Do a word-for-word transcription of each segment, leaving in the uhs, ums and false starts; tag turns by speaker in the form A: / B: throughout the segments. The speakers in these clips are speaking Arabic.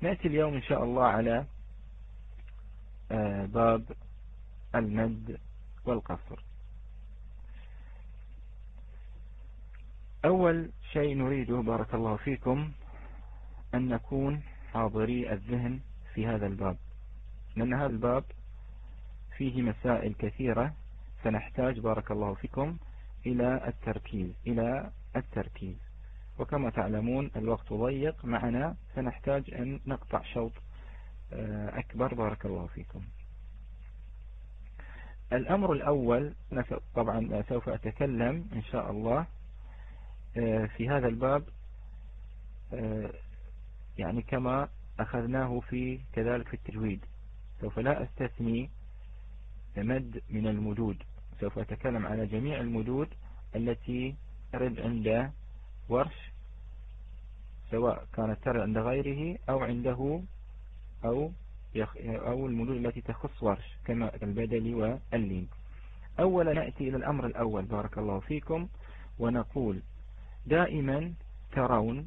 A: نأتي اليوم إن شاء الله على باب المد والقصر. أول شيء نريده بارك الله فيكم أن نكون حاضري الذهن في هذا الباب، لأن هذا الباب فيه مسائل كثيرة سنحتاج بارك الله فيكم إلى التركيز إلى التركيز وكما تعلمون الوقت ضيق معنا، سنحتاج أن نقطع شوط أكبر بارك الله فيكم. الأمر الأول طبعا سوف أتكلم إن شاء الله في هذا الباب يعني كما أخذناه في كذلك في التجويد، سوف لا أستثني مد من المدود، سوف أتكلم على جميع المدود التي ترد عند ورش، سواء كانت ترد عند غيره أو عنده أو أو المدود التي تخص ورش كما البدل واللين. أولا نأتي إلى الأمر الأول بارك الله فيكم ونقول دائما ترون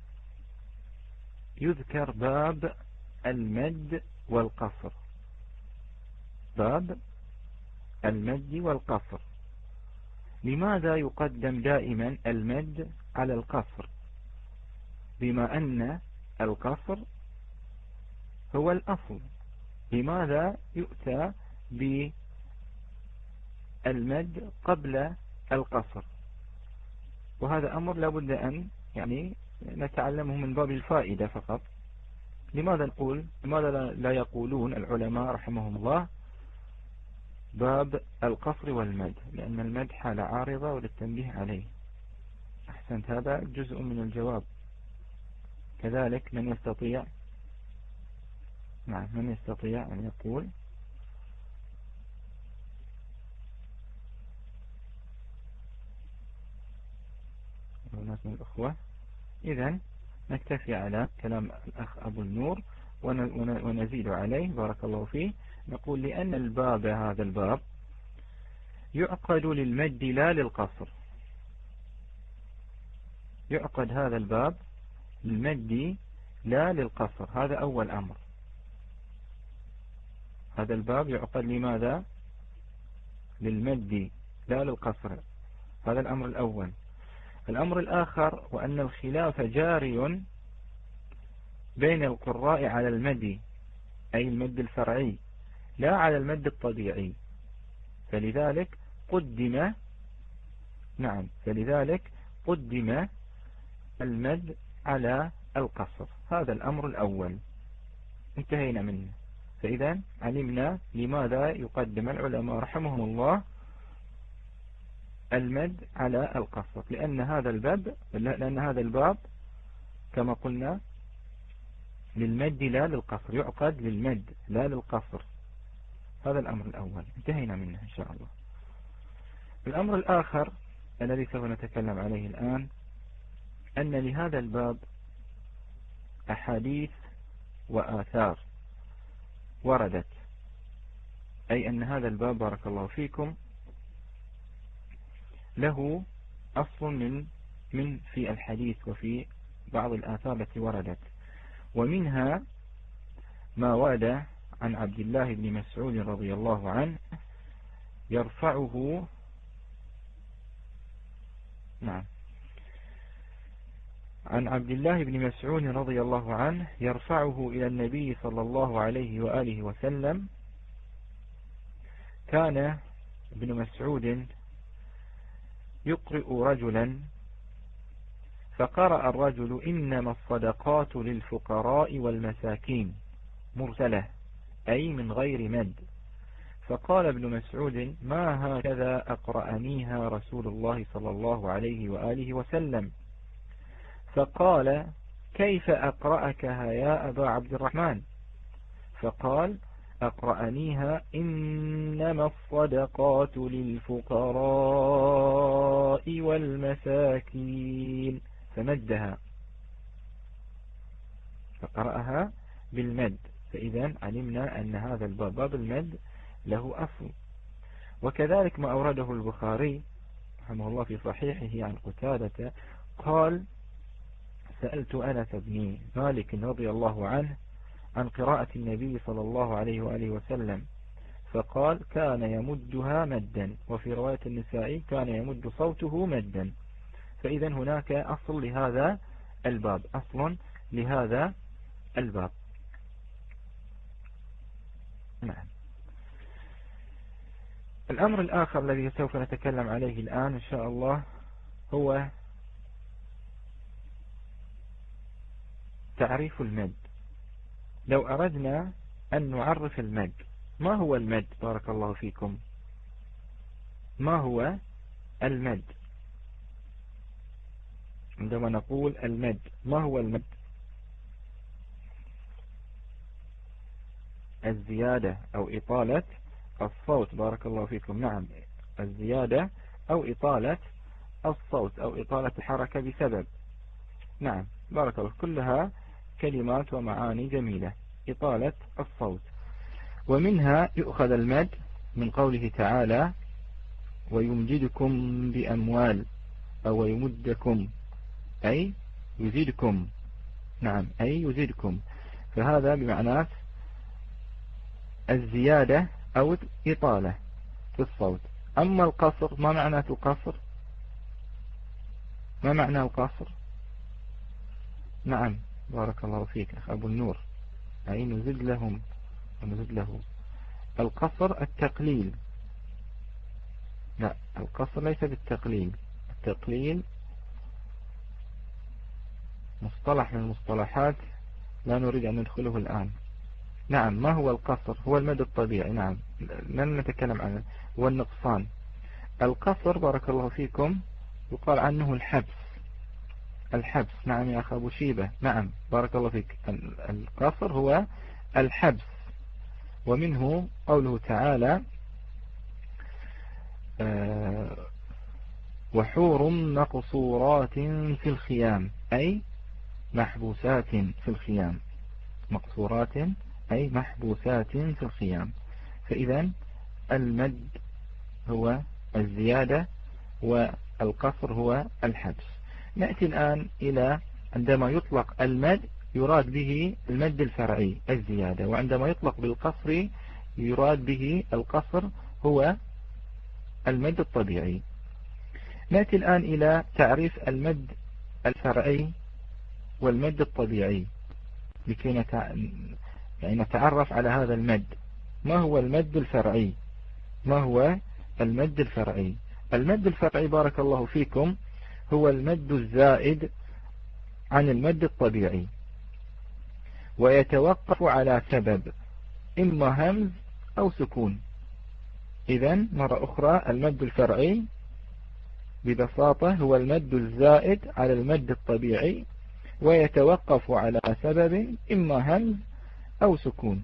A: يذكر باب المد والقصر، باب المد والقصر. لماذا يقدم دائما المد على القصر بما أن القصر هو الأصل؟ لماذا يؤتى بالمد قبل القصر؟ وهذا أمر لابد أن يعني نتعلمه من باب الفائدة فقط. لماذا نقول لماذا لا يقولون العلماء رحمهم الله باب القصر والمد؟ لأن المد حالة عارضة وللتنبيه عليه. أحسنت، هذا جزء من الجواب. كذلك من يستطيع نعم من يستطيع أن يقول هناك من الأخوة؟ إذن نكتفي على كلام الأخ أبو النور ونزيد عليه بارك الله فيه. نقول لأن الباب هذا الباب يعقد للمد لا للقصر، يعقد هذا الباب للمد لا للقصر. هذا أول أمر، هذا الباب يعقد لماذا؟ للمد لا للقصر، هذا الأمر الأول. الأمر الآخر وأن الخلاف جاري بين القراء على المد، أي المد الفرعي لا على المد الطبيعي، فلذلك قدم نعم فلذلك قدم المد على القصر. هذا الأمر الأول انتهينا منه. فإذا علمنا لماذا يقدم العلماء رحمهم الله المد على القصر، لأن هذا الباب لأن هذا الباب كما قلنا للمد لا للقصر، يعقد للمد لا للقصر. هذا الأمر الأول انتهينا منه إن شاء الله. الأمر الآخر الذي سوف نتكلم عليه الآن أن لهذا الباب أحاديث وآثار وردت، أي أن هذا الباب بارك الله فيكم له أصل من من في الحديث وفي بعض الآثار التي وردت، ومنها ما ورد عن عبد الله بن مسعود رضي الله عنه يرفعه نعم عن عبد الله بن مسعود رضي الله عنه يرفعه إلى النبي صلى الله عليه وآله وسلم. كان ابن مسعود يقرئ رجلا فقرأ الرجل إنما الصدقات للفقراء والمساكين مرسلة، أي من غير مد. فقال ابن مسعود ما هكذا أقرأنيها رسول الله صلى الله عليه وآله وسلم. فقال كيف أقرأكها يا أبا عبد الرحمن؟ فقال أقرأنيها إنما الصدقات للفقراء والمساكين، فمدها فقرأها بالمد. فإذا علمنا أن هذا الباب باب المد له أصل. وكذلك ما أورده البخاري رحمه الله في صحيحه عن قتادة قال سألت أنس بن مالك رضي الله عنه عن قراءة النبي صلى الله عليه وآله وسلم فقال كان يمدها مدا، وفي رواية النسائي كان يمد صوته مدا. فإذا هناك أصل لهذا الباب، أصل لهذا الباب. نعم. الأمر الآخر الذي سوف نتكلم عليه الآن إن شاء الله هو تعريف المد. لو أردنا أن نعرف المد، ما هو المد؟ بارك الله فيكم. ما هو المد؟ عندما نقول المد، ما هو المد؟ الزيادة أو إطالة الصوت. بارك الله فيكم. نعم، الزيادة أو إطالة الصوت أو إطالة الحركة بسبب. نعم، بارك الله. كلها كلمات ومعاني جميلة. إطالة الصوت. ومنها يؤخذ المد من قوله تعالى ويمددكم بأموال، أو يمدكم أي يزيدكم. نعم، أي يزيدكم. فهذا بمعنى الزيادة أو إطالة في الصوت. أما القصر، ما معنى القصر؟ ما معنى القصر؟ نعم، بارك الله فيك أخ أبو النور. أي نزد لهم ونزد له. القصر التقليل. لا، القصر ليس بالتقليل. التقليل مصطلح من المصطلحات لا نريد أن ندخله الآن. نعم، ما هو القصر؟ هو المد الطبيعي. نعم، لن نتكلم عنه. هو النقصان. القصر بارك الله فيكم يقال عنه الحبس. الحبس. نعم يا أخ أبو شيبة. نعم، بارك الله فيك. القصر هو الحبس. ومنه قوله تعالى آه وحور مقصورات في الخيام، أي محبوسات في الخيام. مقصورات أي محبوسات في الخيام. فإذا المد هو الزيادة والقصر هو الحبس. نأتي الآن إلى عندما يطلق المد يراد به المد الفرعي الزيادة، وعندما يطلق بالقصر يراد به القصر هو المد الطبيعي. نأتي الآن إلى تعريف المد الفرعي والمد الطبيعي لكي نتع... يعني نتعرف على هذا المد. ما هو المد الفرعي؟ ما هو المد الفرعي؟ المد الفرعي بارك الله فيكم هو المد الزائد عن المد الطبيعي، ويتوقف على سبب، إما همز أو سكون. إذن مرة أخرى المد الفرعي ببساطة هو المد الزائد على المد الطبيعي، ويتوقف على سبب، إما همز أو سكون.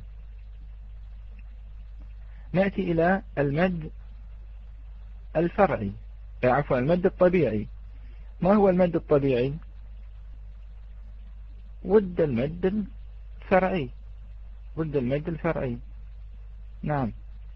A: نأتي إلى المد الفرعي، عفوا المد الطبيعي. ما هو المد الطبيعي؟ ضد المد الفرعي. ضد المد الفرعي. نعم،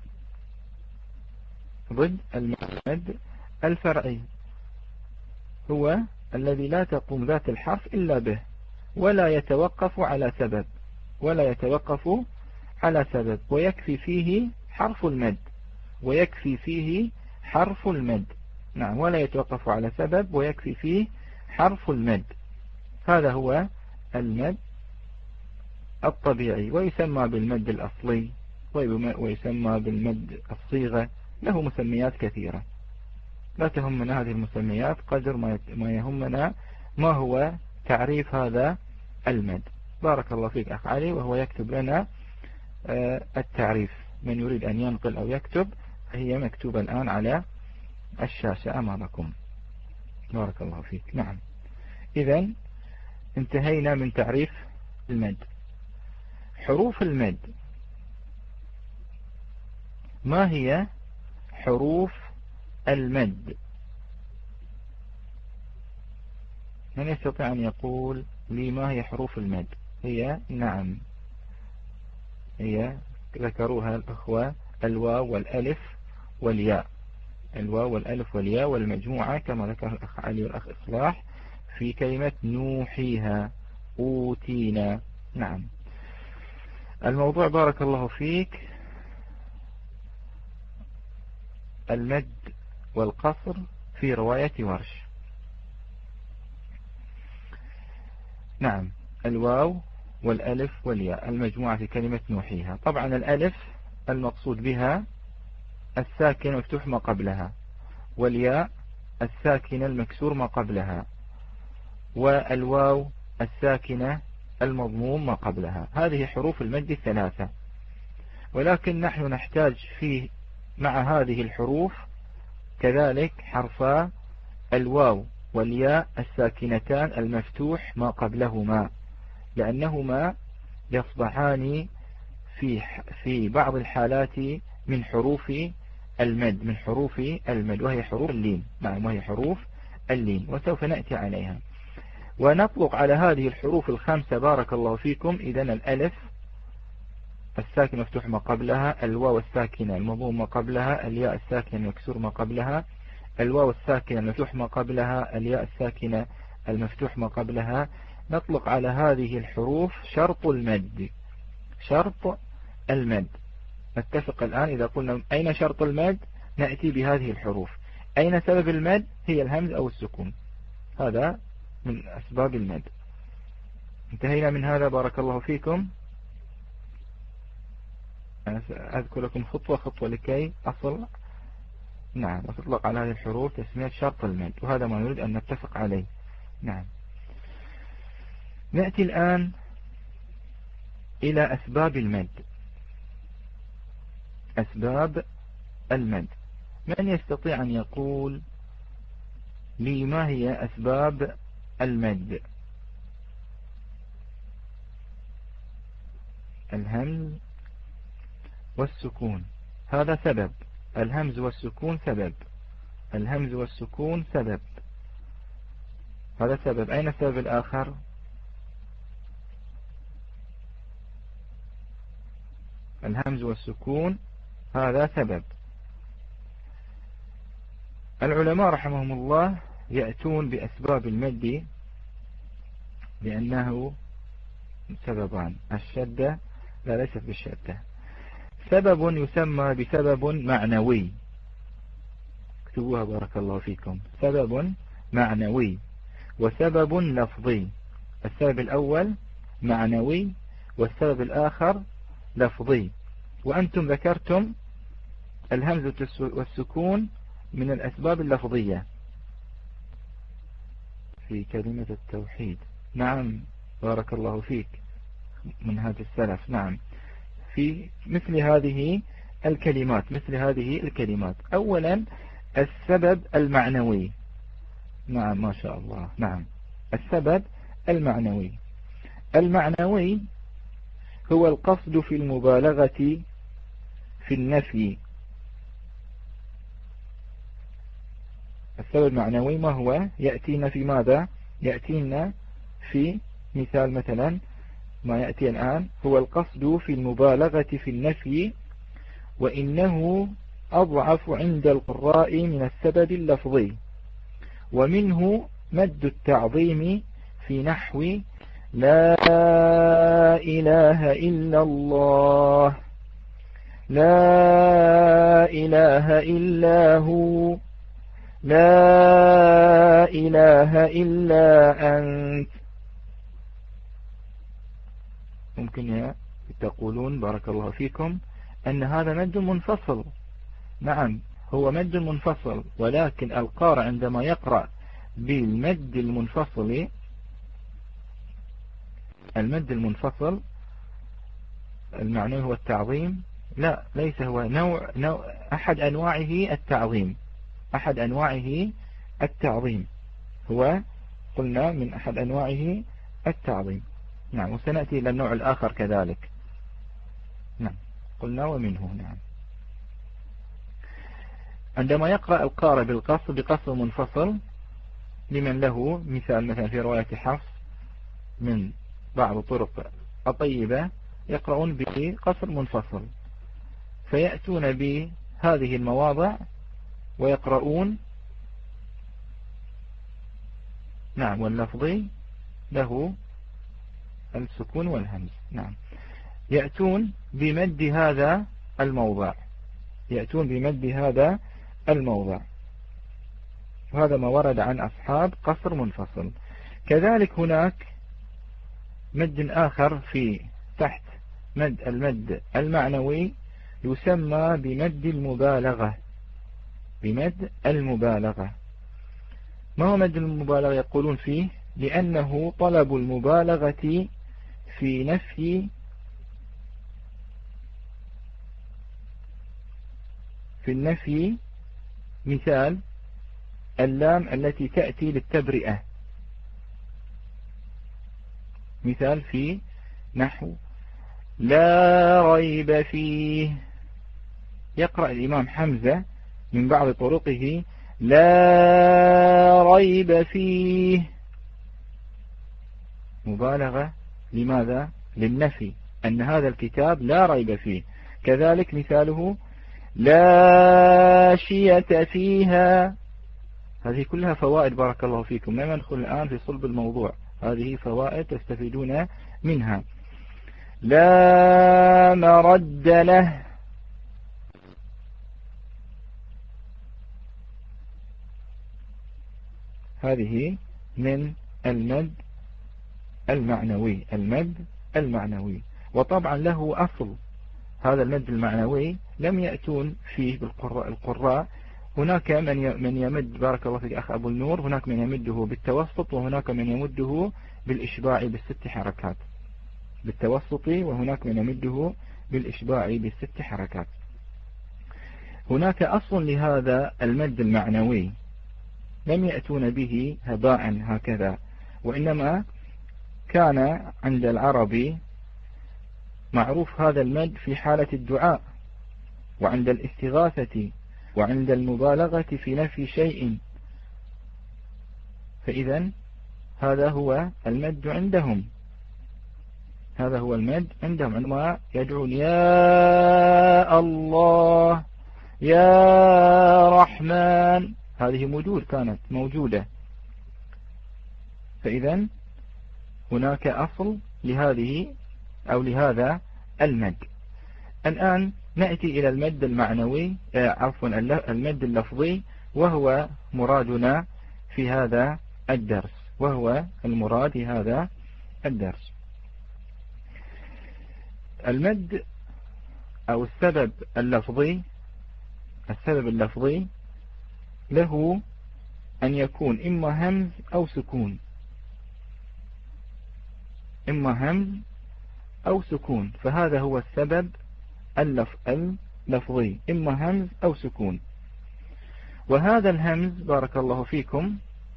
A: ضد المد الفرعي هو الذي لا تقوم ذات الحرف إلا به، ولا يتوقف على سبب، ولا يتوقف على سبب ويكفي فيه حرف المد، ويكفي فيه حرف المد. نعم، ولا يتوقف على سبب ويكفي فيه حرف المد. هذا هو المد الطبيعي، ويسمى بالمد الأصلي، ويسمى بالمد الصيغة. له مسميات كثيرة، لا تهمنا هذه المسميات قدر ما يهمنا ما هو تعريف هذا المد. بارك الله فيك أخ علي، وهو يكتب لنا التعريف. من يريد أن ينقل أو يكتب هي مكتوبة الآن على الشاشة أمامكم. بارك الله فيك. نعم، إذن انتهينا من تعريف المد. حروف المد. ما هي حروف المد؟ من يستطيع أن يقول لي ما هي حروف المد؟ هي نعم، هي ذكروها الأخوة الواو والألف والياء. الواو والألف والياء والمجموعة كما ذكر الأخ علي والأخ إصلاح، في كلمة نوحيها أوتينا. نعم. الموضوع بارك الله فيك المد والقصر في رواية ورش. نعم. الواو والألف والياء المجموعة في كلمة نوحيها. طبعا الألف المقصود بها الساكن مفتوح ما قبلها، والياء الساكنة المكسور ما قبلها، والواو الساكنة المضموم ما قبلها. هذه حروف المد الثلاثة. ولكن نحن نحتاج فيه مع هذه الحروف كذلك حرفا الواو والياء الساكنتان المفتوح ما قبلهما، لأنهما يصبحان في في بعض الحالات من حروف المد من حروف المد وهي حروف اللين. نعم، وهي حروف اللين، وسوف نأتي عليها ونطلق على هذه الحروف الخمسة بارك الله فيكم. إذن الألف الساكن مفتوح ما قبلها، الواو الساكنة المضموم ما قبلها، الياء الساكنة المكسور ما قبلها، الواو الساكنة المفتوح ما قبلها، الياء الساكنة المفتوح ما قبلها. نطلق على هذه الحروف شرط المد. شرط المد. نتفق الآن إذا قلنا أين شرط المد نأتي بهذه الحروف. أين سبب المد؟ هي الهمز أو السكون. هذا من أسباب المد. انتهينا من هذا بارك الله فيكم. أنا سأذكر لكم خطوة خطوة لكي أصل. نعم. وتطلق على هذه الحروف تسمية شرط المد، وهذا ما نريد أن نتفق عليه. نعم. نأتي الآن إلى أسباب المد. أسباب المد. من يستطيع أن يقول لي ما هي أسباب المد؟ الهمز والسكون هذا سبب. الهمز والسكون سبب. الهمز والسكون سبب. هذا سبب. أين السبب الآخر؟ الهمز والسكون هذا سبب. العلماء رحمهم الله يأتون بأسباب المد لأنه سببان. الشدة لا ليست بالشدة. سبب يسمى بسبب معنوي. اكتبوها بارك الله فيكم. سبب معنوي وسبب لفظي. السبب الأول معنوي والسبب الآخر لفظي. وأنتم ذكرتم الهمزة والسكون من الأسباب اللفظية في كلمة التوحيد. نعم بارك الله فيك منهاج السلف. نعم. في مثل هذه الكلمات مثل هذه الكلمات أولا السبب المعنوي. نعم ما شاء الله. نعم. السبب المعنوي. المعنوي هو القصد في المبالغة في النفي. السبب المعنوي ما هو؟ يأتينا في ماذا؟ يأتينا في مثال مثلا ما يأتي الآن هو القصد في المبالغة في النفي، وإنه أضعف عند القراء من السبب اللفظي. ومنه مد التعظيم في نحو لا إله إلا الله، لا إله إلا هو، لا إله إلا أنت. ممكن تقولون بارك الله فيكم أن هذا مد منفصل. نعم هو مد منفصل، ولكن القارئ عندما يقرأ بالمد المنفصل المد المنفصل المعنى هو التعظيم. لا ليس هو نوع, نوع أحد أنواعه التعظيم. أحد أنواعه التعظيم هو قلنا من أحد أنواعه التعظيم. نعم. وسنأتي إلى النوع الآخر كذلك. نعم قلنا ومنه. نعم. عندما يقرأ القارئ بالقصر بقصر منفصل لمن له مثال مثلا في رواية حفص من بعض الطرق الطيبة يقرؤون بقصر منفصل، فيأتون بهذه المواضع ويقرؤون نعم، واللفظي له السكون والهمز. نعم، يأتون بمد هذا الموضع، يأتون بمد هذا الموضع، وهذا ما ورد عن أصحاب قصر منفصل. كذلك هناك مد آخر في تحت مد المد المعنوي يسمى بمد المبالغة، بمد المبالغة. ما هو مد المبالغة؟ يقولون فيه لأنه طلب المبالغة في نفي في النفي. مثال اللام التي تأتي للتبرئة، مثال في نحو لا ريب فيه، يقرأ الإمام حمزة من بعض طرقه لا ريب فيه، مبالغة. لماذا؟ للنفي، أن هذا الكتاب لا ريب فيه. كذلك مثاله لا شية فيها. هذه كلها فوائد بارك الله فيكم، لما ندخل الآن في صلب الموضوع، هذه فوائد تستفيدون منها. لا مرد له، هذه من المد المعنوي، المد المعنوي. وطبعا له أصل، هذا المد المعنوي لم يأتون فيه بالقراء القراء هناك من من يمد بارك الله فيك أخ أبو النور، هناك من يمده بالتوسط، وهناك من يمده بالإشباع بالست حركات، بالتوسط، وهناك من يمده بالإشباع بالست حركات. هناك أصل لهذا المد المعنوي لم يأتون به هباء هكذا، وإنما كان عند العربي معروف هذا المد في حالة الدعاء، وعند الاستغاثة، وعند المبالغة في نفي شيء. فإذا هذا هو المد عندهم، هذا هو المد عندهم عندما يدعون يا الله يا رحمن، هذه مدود كانت موجودة. فإذا هناك أصل لهذه أو لهذا المد. الآن نأتي إلى المد المعنوي، عفوا المد اللفظي، وهو مرادنا في هذا الدرس، وهو المراد في هذا الدرس. المد أو السبب اللفظي، السبب اللفظي له أن يكون إما همز أو سكون، إما همز أو سكون، فهذا هو السبب اللف اللفظي، إما همز أو سكون. وهذا الهمز بارك الله فيكم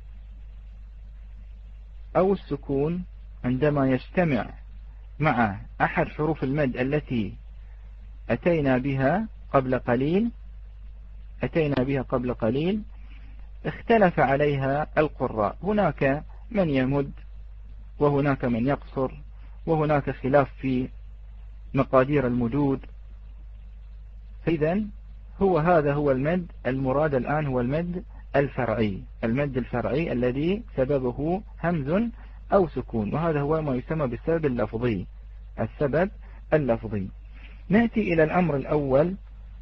A: أو السكون عندما يجتمع مع أحد حروف المد التي أتينا بها قبل قليل أتينا بها قبل قليل اختلف عليها القراء، هناك من يمد وهناك من يقصر، وهناك خلاف في مقادير المدود. فإذا هو هذا هو المد المراد الآن، هو المد الفرعي، المد الفرعي الذي سببه همز أو سكون، وهذا هو ما يسمى بالسبب اللفظي، السبب اللفظي. نأتي إلى الأمر الأول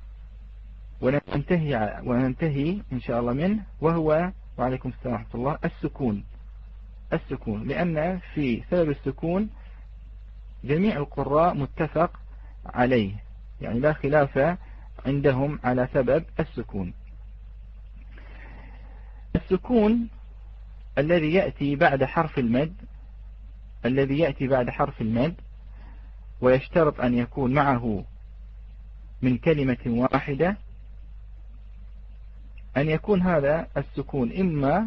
A: وننتهي, وننتهي إن شاء الله منه، وهو وعليكم السلام ورحمة الله السكون. السكون لأن في سبب السكون جميع القراء متفق عليه، يعني لا خلاف عندهم على سبب السكون. السكون الذي يأتي بعد حرف المد، الذي يأتي بعد حرف المد ويشترط أن يكون معه من كلمة واحدة، أن يكون هذا السكون إما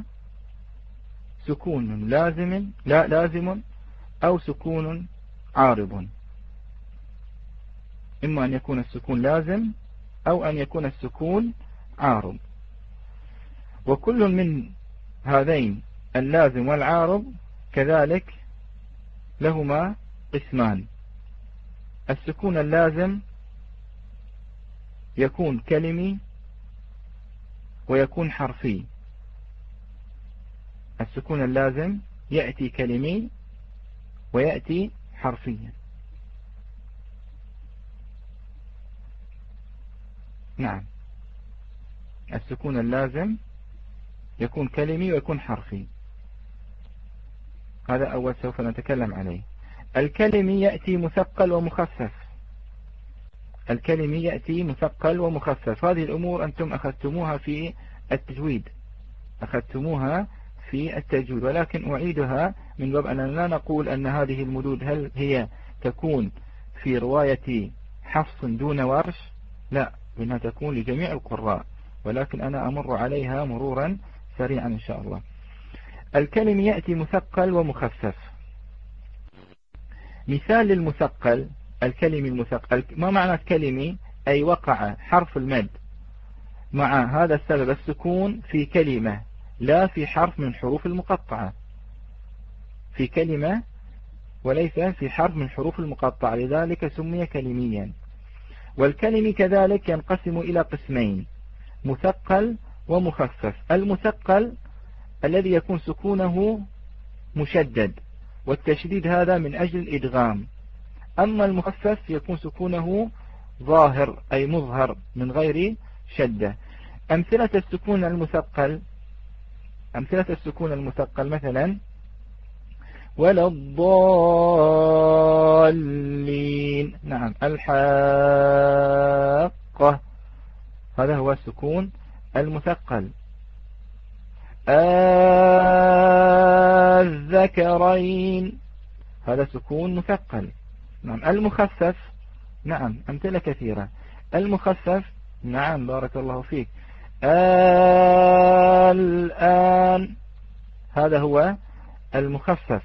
A: سكون لازم لا لازم أو سكون عارض، إما أن يكون السكون لازم أو أن يكون السكون عارض. وكل من هذين اللازم والعارض كذلك لهما قسمان. السكون اللازم يكون كلمي ويكون حرفي، السكون اللازم يأتي كلمي ويأتي حرفيا. نعم، السكون اللازم يكون كلمي ويكون حرفي. هذا أول سوف نتكلم عليه. الكلمي يأتي مثقل ومخفف. الكلمي يأتي مثقل ومخفف. هذه الأمور أنتم أخذتموها في التجويد أخذتموها في التجويد ولكن أعيدها من باب أننا لا نقول أن هذه المدود هل هي تكون في رواية حفص دون ورش، لا، إنها تكون لجميع القراء، ولكن أنا أمر عليها مرورا سريعا إن شاء الله. الكلم يأتي مثقل ومخفف. مثال للمثقل، الكلم المثقل، ما معنى كلمي؟ أي وقع حرف المد مع هذا السبب السكون في كلمة لا في حرف من حروف المقطعة، في كلمة وليس في حرف من حروف المقطعة، لذلك سمي كلميا. والكلم كذلك ينقسم إلى قسمين، مثقل ومخفف. المثقل الذي يكون سكونه مشدد، والتشديد هذا من أجل الإدغام. أما المخفف يكون سكونه ظاهر أي مظهر من غير شدة. أمثلة السكون المثقل أمثلة السكون المثقل مثلا ولا الضالين. نعم، الحاقة، هذا هو السكون المثقل. الذكرين، هذا سكون مثقل. نعم، المخفف، نعم، أمثلة كثيرة. المخفف، نعم، بارك الله فيك. الآن، هذا هو المخفف،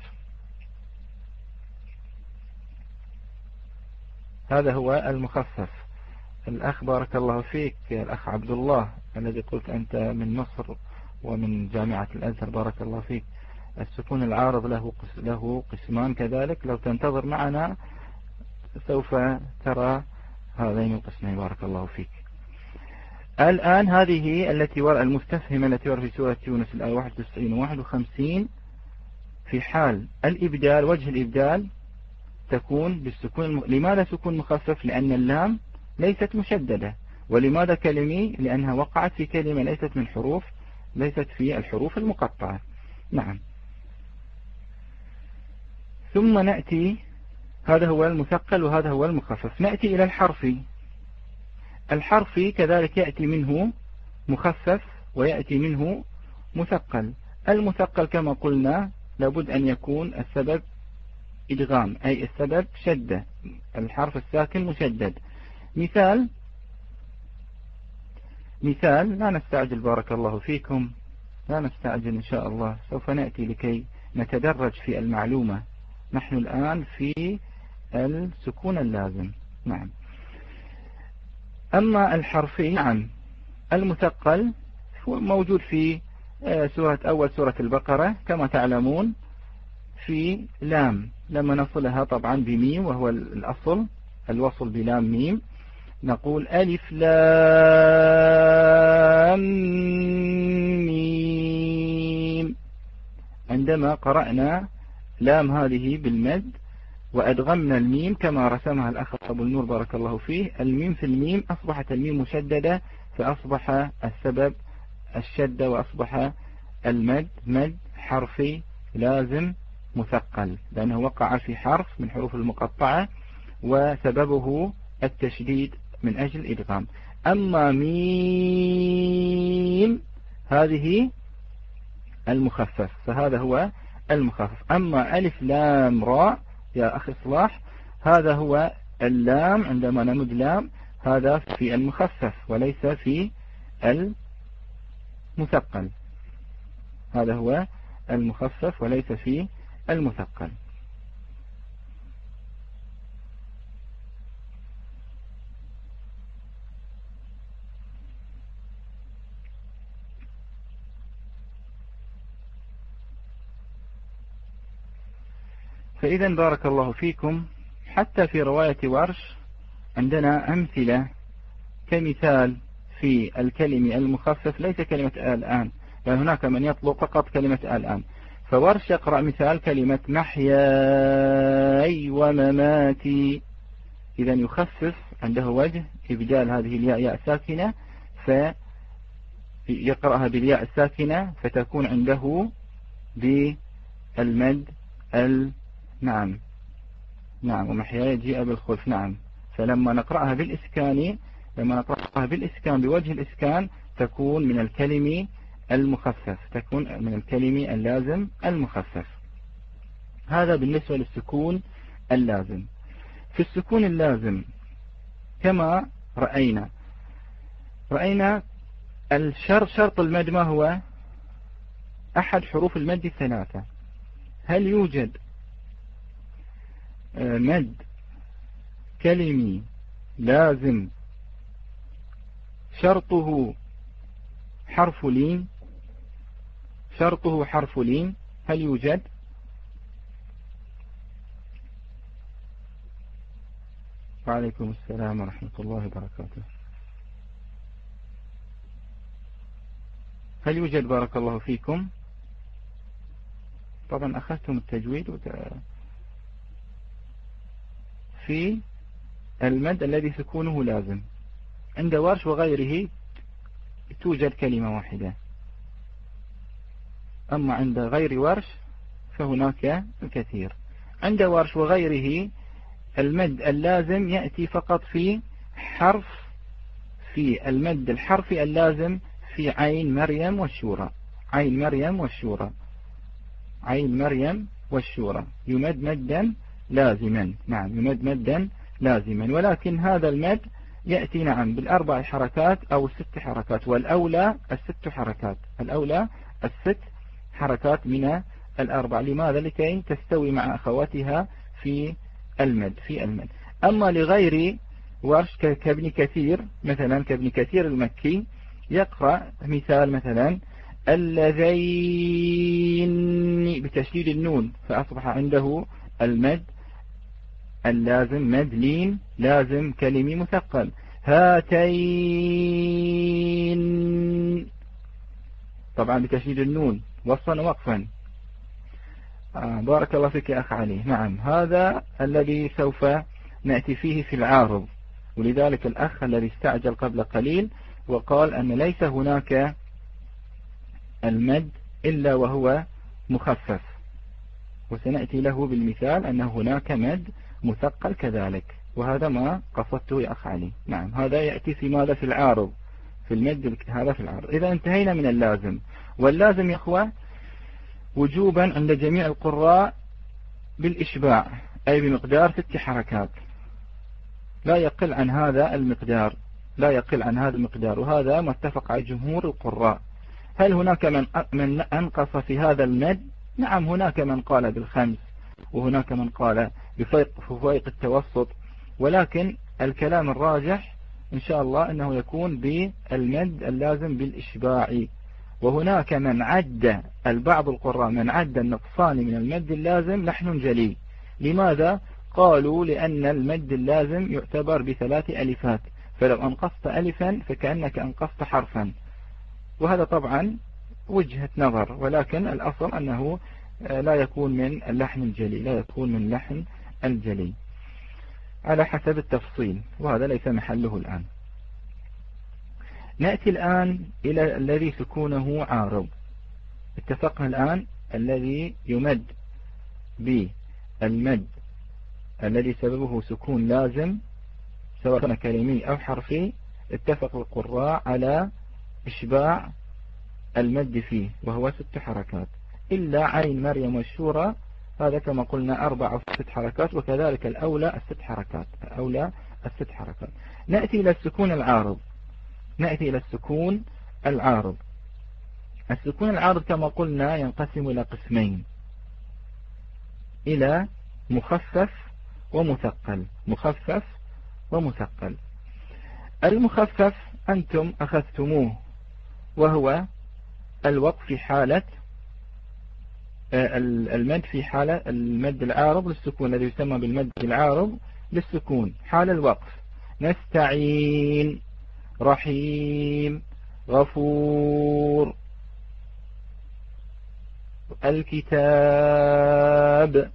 A: هذا هو المخفف. الأخ بارك الله فيك، الأخ عبد الله الذي قلت أنت من مصر ومن جامعة الأزهر، بارك الله فيك. السكون العارض له له قسمان كذلك، لو تنتظر معنا سوف ترى هذين القسمين، بارك الله فيك. الآن هذه التي وراء المستفهمة التي وراء في سورة يونس الآية واحد وتسعين و واحد وخمسين، في حال الإبدال، وجه الإبدال تكون بالسكون الم... لماذا سكون مخفف؟ لأن اللام ليست مشددة. ولماذا كلمي؟ لأنها وقعت في كلمة ليست من حروف ليست في الحروف المقطعة. نعم. ثم نأتي، هذا هو المثقل وهذا هو المخفف. نأتي إلى الحرفي. الحرفي كذلك يأتي منه مخفف ويأتي منه مثقل. المثقل كما قلنا لابد أن يكون السبب إدغام، أي السبب شدة، الحرف الساكن مشدد. مثال مثال لا نستعجل بارك الله فيكم، لا نستعجل إن شاء الله، سوف نأتي لكي نتدرج في المعلومة. نحن الآن في السكون اللازم. نعم. أما الحرفي، نعم، المثقل موجود في سورة أول سورة البقرة كما تعلمون، في لام، لما نصلها طبعا بميم وهو الأصل، الوصل بلام ميم، نقول ألف لام ميم. عندما قرأنا لام هذه بالمد وأدغمنا الميم كما رسمها الأخ أبو النور بارك الله فيه، الميم في الميم أصبحت الميم مشددة، فأصبح السبب الشدة وأصبح المد مد حرفي لازم مثقل، لأنه وقع في حرف من حروف المقطعة وسببه التشديد من أجل الإدغام. أما ميم هذه المخفف، فهذا هو المخفف. أما ألف لام راء يا أخي صلاح، هذا هو اللام، عندما نمد لام هذا في المخفف وليس في المثقل، هذا هو المخفف وليس في المثقل. فإذا بارك الله فيكم، حتى في رواية ورش عندنا أمثلة، كمثال في الكلم المخفف، ليس كلمة الآن، فهناك من يطلق فقط كلمة الآن. فورش يقرأ مثال كلمة محياي ومماتي، إذا يخفف عنده وجه إبدال هذه الياء ياء ساكنة، فيقرأها بالياء الساكنة فتكون عنده بالمد ال نعم نعم ومحياي جيء بالخلف. نعم. فلما نقرأها بالإسكان لما نقرأها بالإسكان بوجه الإسكان تكون من الكلم المخفف، تكون من الكلم اللازم المخفف. هذا بالنسبة للسكون اللازم. في السكون اللازم كما رأينا رأينا الشرط شرط المد ما هو؟ أحد حروف المد الثلاثة. هل يوجد مد كلمي لازم شرطه حرف لين؟ شرطه حرف لين هل يوجد؟ وعليكم السلام ورحمة الله وبركاته. هل يوجد بارك الله فيكم؟ طبعا أخذتم التجويد وت... في المد الذي سكونه لازم عند ورش وغيره توجد كلمة واحدة، أما عند غير ورش فهناك الكثير. عند ورش وغيره المد اللازم يأتي فقط في حرف، في المد الحرفي اللازم في عين مريم والشورى. عين مريم والشورى عين مريم والشورى يمد مدا لازما. نعم يمد مدا لازما، ولكن هذا المد يأتي نعم بالأربع حركات أو الست حركات، والأولى الست حركات، الأولى الست حركات من الأربع. لماذا؟ لكي تستوي مع أخواتها في المد في المد. أما لغير ورش كابن كثير مثلا، كابن كثير المكي يقرأ مثال مثلا اللذين بتشديد النون، فأصبح عنده المد اللازم مد لين لازم كلمي مثقل. هاتين طبعا بتشديد النون وصلا وقفا. آه بارك الله فيك يا أخ علي. نعم هذا الذي سوف نأتي فيه في العارض، ولذلك الأخ الذي استعجل قبل قليل وقال أن ليس هناك المد إلا وهو مخفف، وسنأتي له بالمثال أن هناك مد مثقل كذلك، وهذا ما قصدته يا أخ علي. نعم هذا يأتي في ماذا؟ في العارض، في المد هذا في العارض. إذا انتهينا من اللازم. واللازم يا أخوة وجوبا عند جميع القراء بالإشباع، أي بمقدار ست حركات، لا يقل عن هذا المقدار، لا يقل عن هذا المقدار، وهذا ما اتفق على جمهور القراء. هل هناك من من أنقص في هذا المد؟ نعم هناك من قال بالخمس، وهناك من قال بفوق التوسط، ولكن الكلام الراجح إن شاء الله أنه يكون بالمد اللازم بالإشباع. وهناك من عد البعض القراء من عد النقصان من المد اللازم لحن جلي. لماذا؟ قالوا لأن المد اللازم يعتبر بثلاث ألفات، فلو أنقصت ألفا فكأنك أنقصت حرفا، وهذا طبعا وجهة نظر، ولكن الأصل أنه لا يكون من اللحن الجلي، لا يكون من اللحن الجلي على حسب التفصيل، وهذا ليس محله الآن. نأتي الآن إلى الذي سكونه عارض. اتفقنا الآن الذي يمد بالمد الذي سببه سكون لازم سواء كان كلمي أو حرفي، اتفق القراء على إشباع المد فيه وهو ست حركات، إلا عين مريم والشورى هذا كما قلنا أربع أو ست حركات، وكذلك الأولى الست حركات، الأولى الست حركات. نأتي إلى السكون العارض. نأتي إلى السكون العارض. السكون العارض كما قلنا ينقسم إلى قسمين، إلى مخفف ومثقل. مخفف ومثقل. المخفف أنتم أخذتموه وهو الوقف في حالة المد، في حالة المد العارض للسكون الذي يسمى بالمد العارض للسكون حال الوقف. نستعين، رحيم، غفور. الكتاب.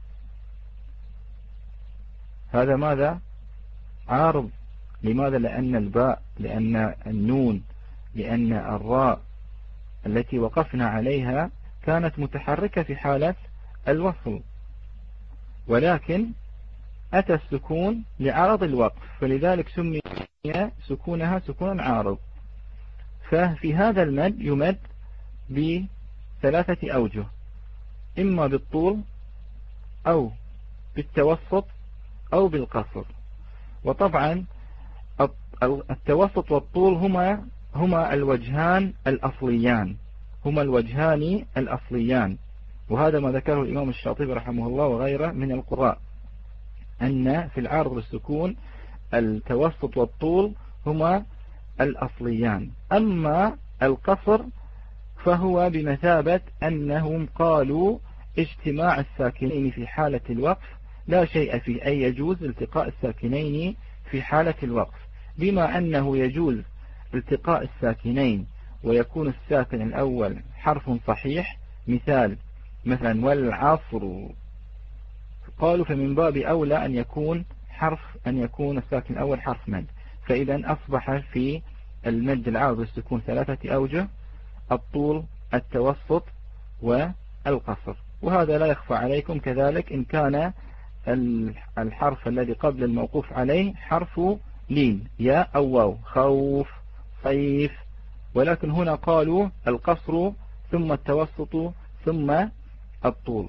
A: هذا ماذا؟ عارض. لماذا؟ لأن الباء، لأن النون، لأن الراء التي وقفنا عليها كانت متحركة في حالة الوصل، ولكن أتى السكون لعرض الوقف، فلذلك سمي سكونها سكونا عارض. ففي هذا المد يمد بثلاثة أوجه، إما بالطول أو بالتوسط أو بالقصر. وطبعا التوسط والطول هما هما الوجهان الأصليان هما الوجهان الأصليان وهذا ما ذكره الإمام الشاطبي رحمه الله وغيره من القراء، أن في العارض للسكون التوسط والطول هما الأصليان. أما القصر فهو بمثابة أنهم قالوا اجتماع الساكنين في حالة الوقف لا شيء فيه، أي يجوز التقاء الساكنين في حالة الوقف، بما أنه يجوز التقاء الساكنين ويكون الساكن الأول حرف صحيح، مثال مثلا والعصر، قالوا فمن باب أولى أن يكون حرف أن يكون الساكن الأول حرف مد. فإذا أصبح في المد العارض للسكون ثلاثة أوجه: الطول، التوسط، والقصر. وهذا لا يخفى عليكم كذلك إن كان الحرف الذي قبل الموقوف عليه حرف لين، يا أو واو، خوف، صيف، ولكن هنا قالوا القصر ثم التوسط ثم الطول،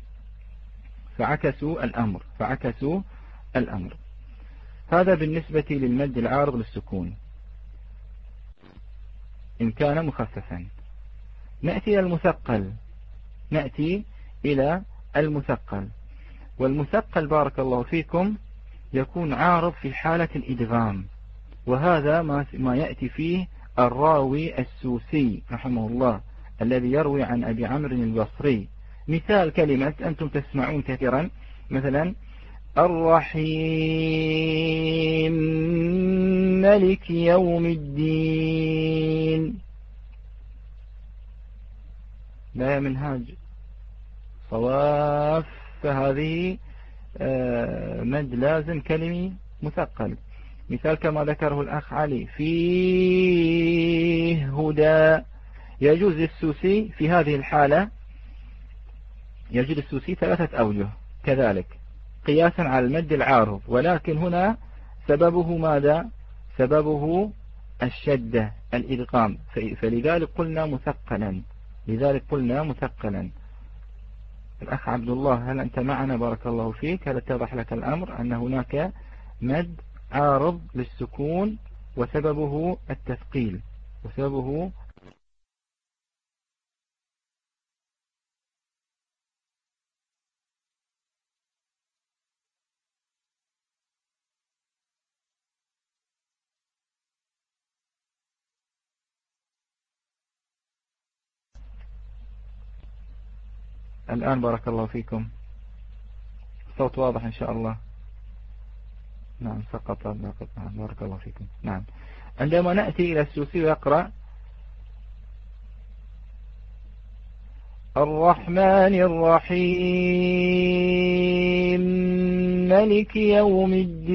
A: فعكسوا الأمر فعكسوا الأمر هذا بالنسبة للمد العارض للسكون إن كان مخففا. نأتي إلى المثقل نأتي إلى المثقل والمثقل بارك الله فيكم يكون عارض في حالة الإدغام، وهذا ما يأتي فيه الراوي السوسي رحمه الله الذي يروي عن أبي عمرو البصري. مثال كلمة أنتم تسمعون كثيرا، مثلا الرحيم ملك يوم الدين، لا يا منهاج صواف، فهذه مد لازم كلمي مثقل. مثال كما ذكره الأخ علي فيه هدى، يجوز للسوسي في هذه الحالة يجوز للسوسي ثلاثة أوجه كذلك قياسا على المد العارض، ولكن هنا سببه ماذا؟ سببه الشدة الإدغام، فلذلك قلنا مثقلا لذلك قلنا مثقلا. الأخ عبد الله هل أنت معنا؟ بارك الله فيك. هل اتضح لك الأمر أن هناك مد عارض للسكون وسببه التثقيل وسببه الآن؟ بارك الله فيكم. الصوت واضح إن شاء الله. نعم سقط. بارك الله فيكم. نعم عندما نأتي إلى السوسي ويقرأ الرحمن الرحيم ملك يوم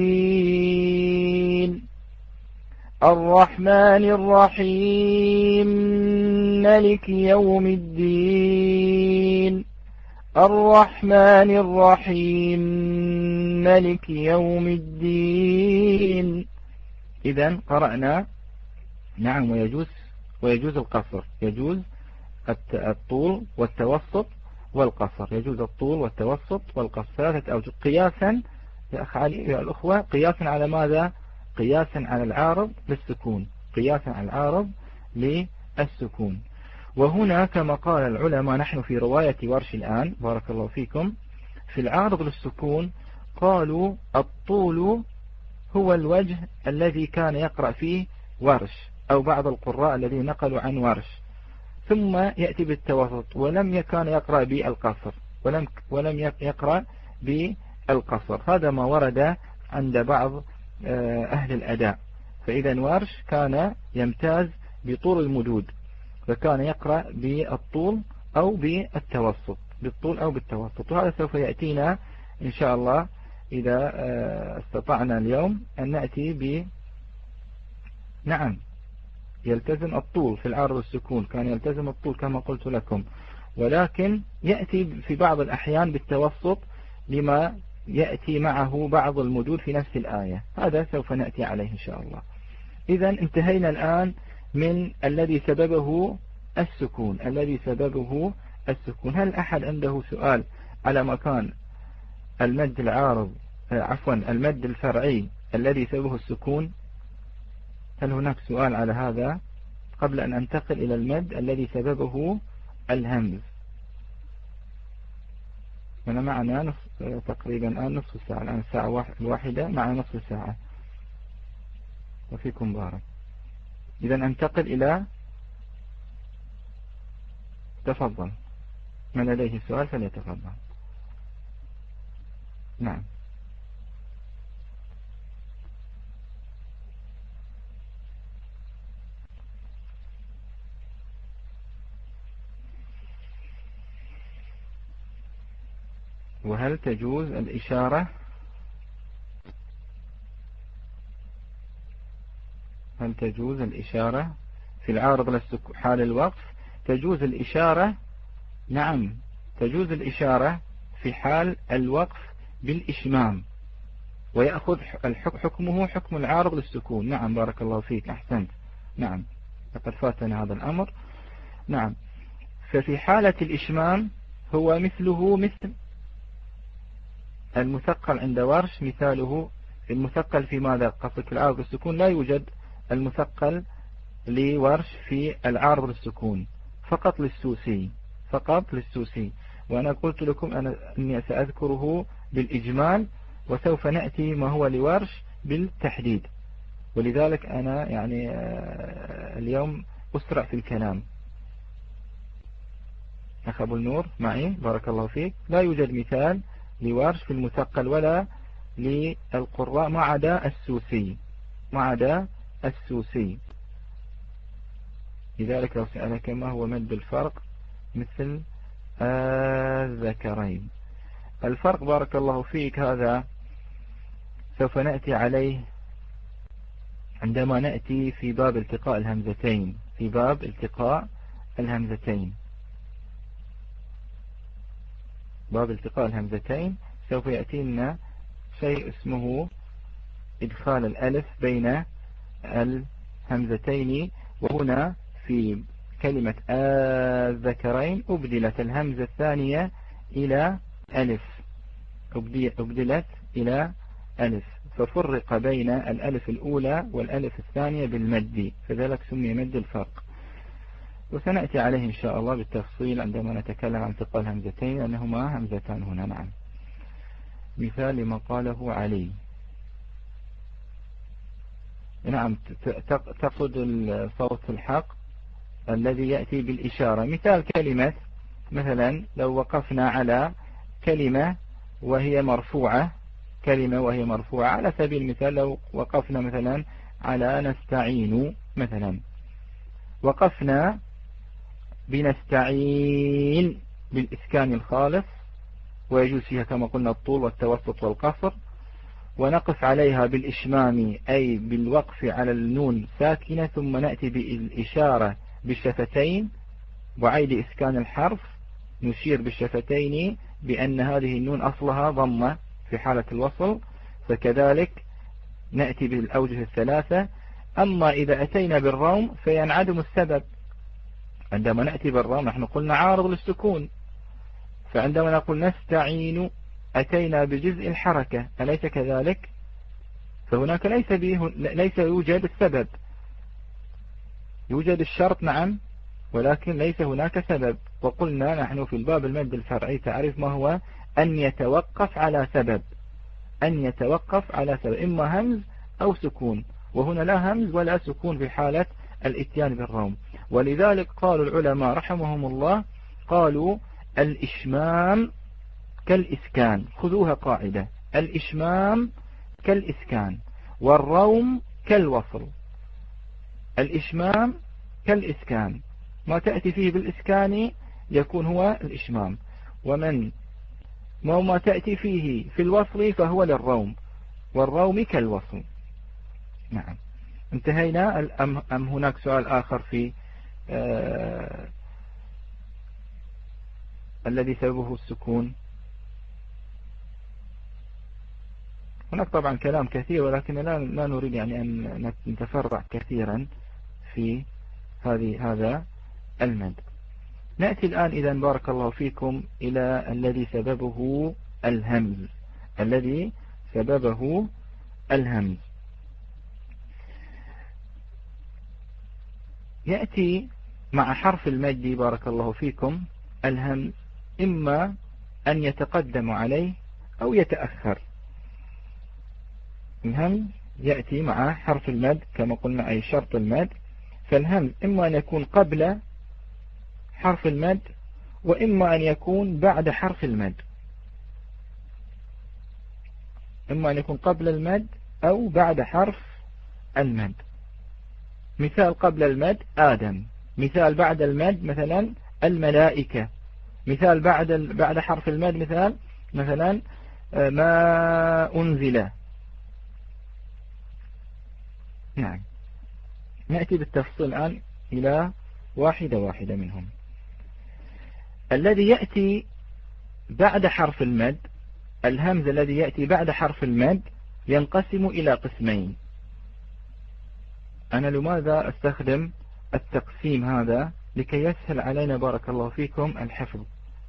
A: الدين، الرحمن الرحيم ملك يوم الدين، الرحمن الرحيم ملك يوم الدين. إذن قرأنا نعم ويجوز ويجوز القصر، يجوز الطول والتوسط والقصر، يجوز الطول والتوسط والقصر ثلاثة أوجه قياسا يا أخ علي يا الأخوة، قياسا على ماذا؟ قياسا على العارض للسكون قياسا على العارض للسكون. وهنا كما قال العلماء، نحن في رواية ورش الآن بارك الله فيكم، في العارض للسكون قالوا الطول هو الوجه الذي كان يقرأ فيه ورش أو بعض القراء الذين نقلوا عن ورش، ثم يأتي بالتوسط ولم يكن يقرأ بالقصر ولم ولم يقرأ بالقصر. هذا ما ورد عند بعض أهل الأداء. فإذا ورش كان يمتاز بطول المدود، فكان يقرأ بالطول أو بالتوسط، بالطول أو بالتوسط. وهذا سوف يأتينا إن شاء الله إذا استطعنا اليوم أن نأتي ب نعم يلتزم الطول في العارض السكون، كان يلتزم الطول كما قلت لكم، ولكن يأتي في بعض الأحيان بالتوسط لما يأتي معه بعض المدود في نفس الآية. هذا سوف نأتي عليه إن شاء الله. إذا انتهينا الآن من الذي سببه السكون، الذي سببه السكون. هل أحد عنده سؤال على مكان المد العارض عفوا المد الفرعي الذي سببه السكون؟ هل هناك سؤال على هذا قبل أن أنتقل إلى المد الذي سببه الهمز؟ أنا معنا نصف تقريبا الآن نصف ساعة، الآن الساعة الواحدة معنا نصف ساعة، وفيكم بارك. إذا أنتقل إلى تفضل، من لديه سؤال فليتفضل. نعم. وهل تجوز الإشارة هل تجوز الإشارة في العارض للسكون حال الوقف؟ تجوز الإشارة، نعم تجوز الإشارة في حال الوقف بالإشمام، ويأخذ حكمه حكم العارض للسكون. نعم بارك الله فيك، أحسنت. نعم لقد فاتنا هذا الأمر. نعم، ففي حالة الإشمام هو مثله مثل المثقل عند ورش، مثاله المثقل في ماذا قصدك؟ العارض للسكون لا يوجد المثقل لورش في العارض للسكون، فقط للسوسي، فقط للسوسي. وأنا قلت لكم أنا أني سأذكره بالإجمال، وسوف نأتي ما هو لورش بالتحديد، ولذلك أنا يعني اليوم أسرع في الكلام. أخ أبو النور معي بارك الله فيك. لا يوجد مثال لورش في المثقل ولا للقراء ما عدا السوسي، ما عدا السوسي. لذلك لو سألك ما هو مد الفرق مثل الذكرين، الفرق بارك الله فيك هذا سوف نأتي عليه عندما نأتي في باب التقاء الهمزتين، في باب التقاء الهمزتين باب التقاء الهمزتين سوف يأتي لنا شيء اسمه إدخال الألف بين الهمزتين. وهنا في كلمة الذكرين أبدلت الهمزة الثانية إلى ألف، أبدلت إلى ألف، ففرق بين الألف الأولى والألف الثانية بالمد، فذلك سمي مد الفرق. وسنأتي عليه إن شاء الله بالتفصيل عندما نتكلم عن التقاء الهمزتين، أنهما همزتان هنا. نعم، مثال لما قاله علي. نعم، تقصد الصوت الحق الذي يأتي بالإشارة. مثال كلمة مثلا لو وقفنا على كلمة وهي مرفوعة، كلمة وهي مرفوعة على سبيل المثال لو وقفنا مثلا على نستعين، مثلا وقفنا بنستعين بالإسكان الخالص، ويجوز فيها كما قلنا الطول والتوسط والقصر، ونقف عليها بالإشمام أي بالوقف على النون ساكنة، ثم نأتي بالإشارة بالشفتين وعيد إسكان الحرف، نشير بالشفتين بأن هذه النون أصلها ضمة في حالة الوصل، فكذلك نأتي بالأوجه الثلاثة. أما إذا أتينا بالروم فينعدم السبب. عندما نأتي بالروم نحن قلنا عارض للسكون، فعندما نقول نستعين أتينا بجزء الحركة، أليس كذلك؟ فهناك ليس به ليس يوجد السبب، يوجد الشرط نعم، ولكن ليس هناك سبب. وقلنا نحن في الباب المد الفرعي تعرف ما هو أن يتوقف على سبب، أن يتوقف على سبب، إما همز أو سكون، وهنا لا همز ولا سكون في حالة الاتيان بالروم. ولذلك قالوا العلماء رحمهم الله، قالوا الإشمام كالإسكان، خذوها قاعدة، الإشمام كالإسكان والروم كالوصل. الإشمام كالإسكان، ما تأتي فيه بالإسكان يكون هو الإشمام، ومن ما تأتي فيه في الوصل فهو للروم، والروم كالوصل. نعم، انتهينا. أم, أم هناك سؤال آخر في آه الذي سببه السكون؟ هناك طبعا كلام كثير، ولكن لا, لا نريد يعني أن نتفرع كثيرا في هذه هذا المد. نأتي الآن إذا بارك الله فيكم إلى الذي سببه الهمز، الذي سببه الهمز. يأتي مع حرف المد بارك الله فيكم الهمز إما أن يتقدم عليه أو يتأخر. الهمز يأتي مع حرف المد كما قلنا أي شرط المد، فالهمز إما أن يكون قبل حرف المد وإما أن يكون بعد حرف المد، إما أن يكون قبل المد أو بعد حرف المد. مثال قبل المد آدم، مثال بعد المد مثلا الملائكة، مثال بعد بعد حرف المد مثال مثلا ما أنزل. نعم، نأتي بالتفصيل الآن إلى واحدة واحدة منهم. الذي يأتي بعد حرف المد، الهمز الذي يأتي بعد حرف المد ينقسم إلى قسمين. أنا لماذا أستخدم التقسيم هذا؟ لكي يسهل علينا بارك الله فيكم الحفظ.